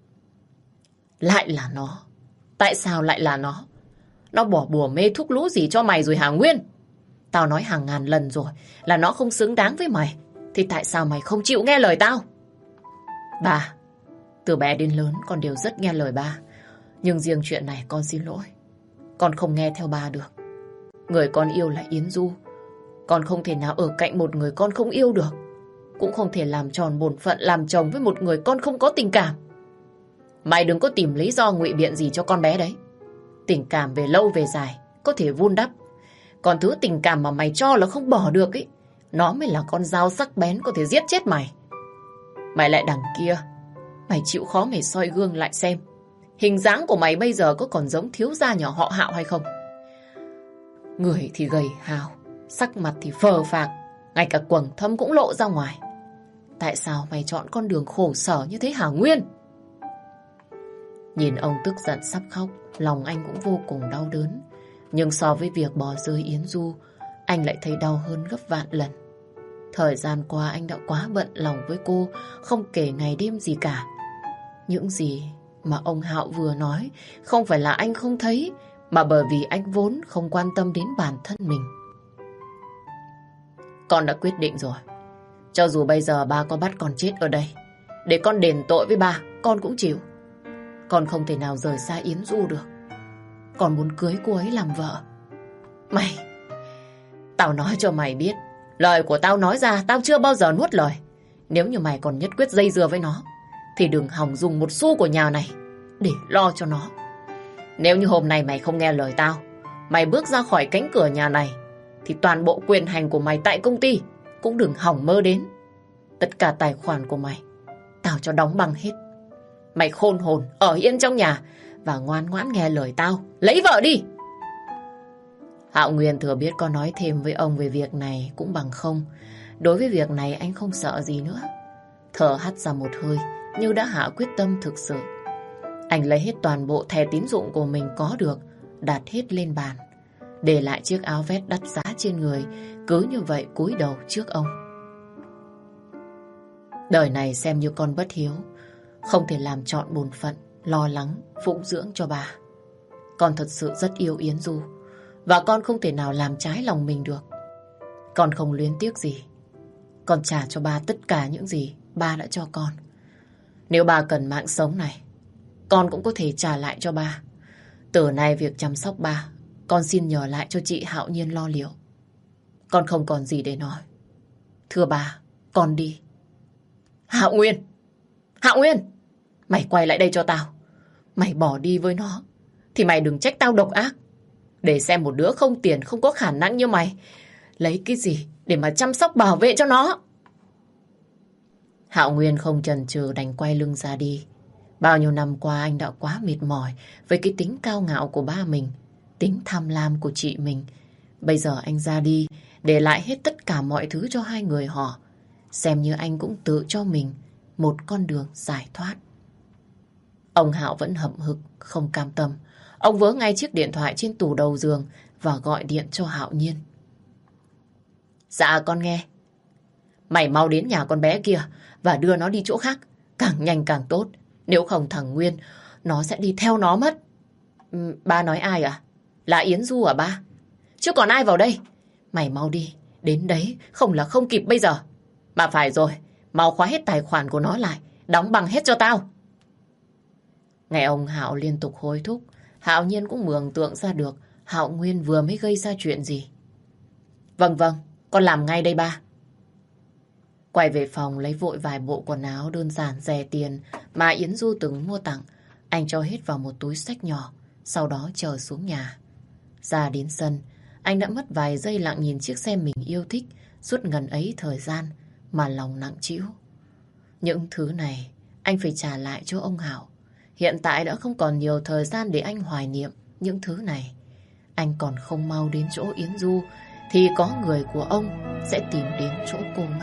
Lại là nó. Tại sao lại là nó? Nó bỏ bùa mê thuốc lú gì cho mày rồi hả Nguyên? Tao nói hàng ngàn lần rồi là nó không xứng đáng với mày. Thì tại sao mày không chịu nghe lời tao? Ba, từ bé đến lớn con đều rất nghe lời ba. Nhưng riêng chuyện này con xin lỗi. Con không nghe theo ba được. Người con yêu là Yến Du. Con không thể nào ở cạnh một người con không yêu được. Cũng không thể làm tròn bổn phận làm chồng với một người con không có tình cảm. Mày đừng có tìm lý do ngụy biện gì cho con bé đấy. Tình cảm về lâu về dài có thể vun đắp. Còn thứ tình cảm mà mày cho là không bỏ được ấy, nó mới là con dao sắc bén có thể giết chết mày. Mày lại đằng kia, mày chịu khó mày soi gương lại xem hình dáng của mày bây giờ có còn giống thiếu gia nhà họ Hạo hay không? Người thì gầy hào, sắc mặt thì phờ phạc, ngay cả quầng thâm cũng lộ ra ngoài. Tại sao mày chọn con đường khổ sở như thế hả Nguyên? Nhìn ông tức giận sắp khóc, lòng anh cũng vô cùng đau đớn. Nhưng so với việc bỏ rơi Yến Du, anh lại thấy đau hơn gấp vạn lần. Thời gian qua anh đã quá bận lòng với cô, không kể ngày đêm gì cả. Những gì mà ông Hạo vừa nói không phải là anh không thấy, mà bởi vì anh vốn không quan tâm đến bản thân mình. Con đã quyết định rồi. Cho dù bây giờ ba có bắt con chết ở đây, để con đền tội với ba, con cũng chịu. Con không thể nào rời xa Yến Du được. Con muốn cưới cô ấy làm vợ. Mày, tao nói cho mày biết, lời của tao nói ra tao chưa bao giờ nuốt lời. Nếu như mày còn nhất quyết dây dưa với nó, thì đừng hòng dùng một xu của nhà này để lo cho nó. Nếu như hôm nay mày không nghe lời tao, mày bước ra khỏi cánh cửa nhà này, thì toàn bộ quyền hành của mày tại công ty cũng đừng hòng mơ đến. Tất cả tài khoản của mày tao cho đóng băng hết. Mày khôn hồn, ở yên trong nhà và ngoan ngoãn nghe lời tao, lấy vợ đi. Hạo Nguyên thừa biết có nói thêm với ông về việc này cũng bằng không. Đối với việc này anh không sợ gì nữa. Thở hắt ra một hơi, như đã hạ quyết tâm thực sự. Anh lấy hết toàn bộ thẻ tín dụng của mình có được, đặt hết lên bàn, để lại chiếc áo vest đắt giá trên người, cứ như vậy cúi đầu trước ông. Đời này xem như con bất hiếu, không thể làm trọn bổn phận, lo lắng, phụng dưỡng cho bà. Con thật sự rất yêu Yến Du, và con không thể nào làm trái lòng mình được. Con không luyến tiếc gì. Con trả cho ba tất cả những gì ba đã cho con. Nếu ba cần mạng sống này, con cũng có thể trả lại cho ba. Từ nay việc chăm sóc ba, con xin nhờ lại cho chị Hạo Nhiên lo liệu. Con không còn gì để nói. Thưa bà, con đi. Hạo Nguyên! Hạo Nguyên! Mày quay lại đây cho tao. Mày bỏ đi với nó thì mày đừng trách tao độc ác. Để xem một đứa không tiền, không có khả năng như mày lấy cái gì để mà chăm sóc bảo vệ cho nó. Hạo Nguyên không chần chừ đành quay lưng ra đi. Bao nhiêu năm qua anh đã quá mệt mỏi với cái tính cao ngạo của ba mình, tính tham lam của chị mình. Bây giờ anh ra đi, để lại hết tất cả mọi thứ cho hai người họ. Xem như anh cũng tự cho mình một con đường giải thoát. Ông Hạo vẫn hậm hực, không cam tâm. Ông vớ ngay chiếc điện thoại trên tủ đầu giường và gọi điện cho Hạo Nhiên. Dạ con nghe. Mày mau đến nhà con bé kia và đưa nó đi chỗ khác, càng nhanh càng tốt. Nếu không thằng Nguyên, nó sẽ đi theo nó mất. Ừ, ba nói ai à? Là Yến Du à ba? Chứ còn ai vào đây? Mày mau đi, đến đấy không là không kịp bây giờ. Mà phải rồi, mau khóa hết tài khoản của nó lại, đóng bằng hết cho tao. Nghe ông Hạo liên tục hối thúc, Hạo Nhiên cũng mường tượng ra được Hạo Nguyên vừa mới gây ra chuyện gì. Vâng vâng, con làm ngay đây ba. Quay về phòng lấy vội vài bộ quần áo đơn giản rẻ tiền mà Yến Du từng mua tặng. Anh cho hết vào một túi xách nhỏ, sau đó chờ xuống nhà. Ra đến sân, anh đã mất vài giây lặng nhìn chiếc xe mình yêu thích suốt ngần ấy thời gian mà lòng nặng trĩu. Những thứ này anh phải trả lại cho ông Hạo. Hiện tại đã không còn nhiều thời gian để anh hoài niệm những thứ này. Anh còn không mau đến chỗ Yến Du thì có người của ông sẽ tìm đến chỗ cô mất.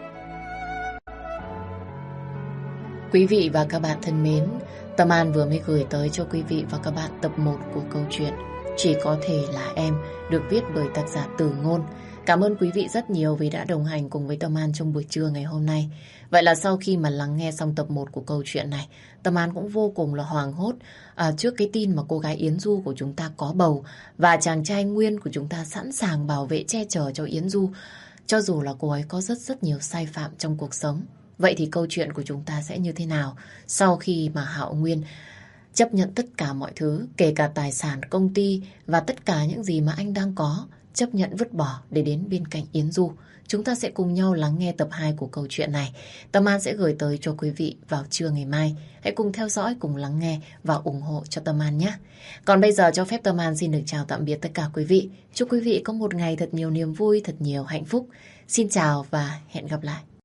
Quý vị và các bạn thân mến, Tâm An vừa mới gửi tới cho quý vị và các bạn tập một của câu chuyện Chỉ Có Thể Là Em, được viết bởi tác giả Từ Ngôn. Cảm ơn quý vị rất nhiều vì đã đồng hành cùng với Tâm An trong buổi trưa ngày hôm nay. Vậy là sau khi mà lắng nghe xong tập một của câu chuyện này, Tâm An cũng vô cùng là hoảng hốt à, trước cái tin mà cô gái Yến Du của chúng ta có bầu và chàng trai Nguyên của chúng ta sẵn sàng bảo vệ che chở cho Yến Du, cho dù là cô ấy có rất rất nhiều sai phạm trong cuộc sống. Vậy thì câu chuyện của chúng ta sẽ như thế nào sau khi mà Hạo Nguyên chấp nhận tất cả mọi thứ, kể cả tài sản, công ty và tất cả những gì mà anh đang có, chấp nhận vứt bỏ để đến bên cạnh Yến Du. Chúng ta sẽ cùng nhau lắng nghe tập hai của câu chuyện này. Tâm An sẽ gửi tới cho quý vị vào trưa ngày mai. Hãy cùng theo dõi, cùng lắng nghe và ủng hộ cho Tâm An nhé. Còn bây giờ cho phép Tâm An xin được chào tạm biệt tất cả quý vị. Chúc quý vị có một ngày thật nhiều niềm vui, thật nhiều hạnh phúc. Xin chào và hẹn gặp lại.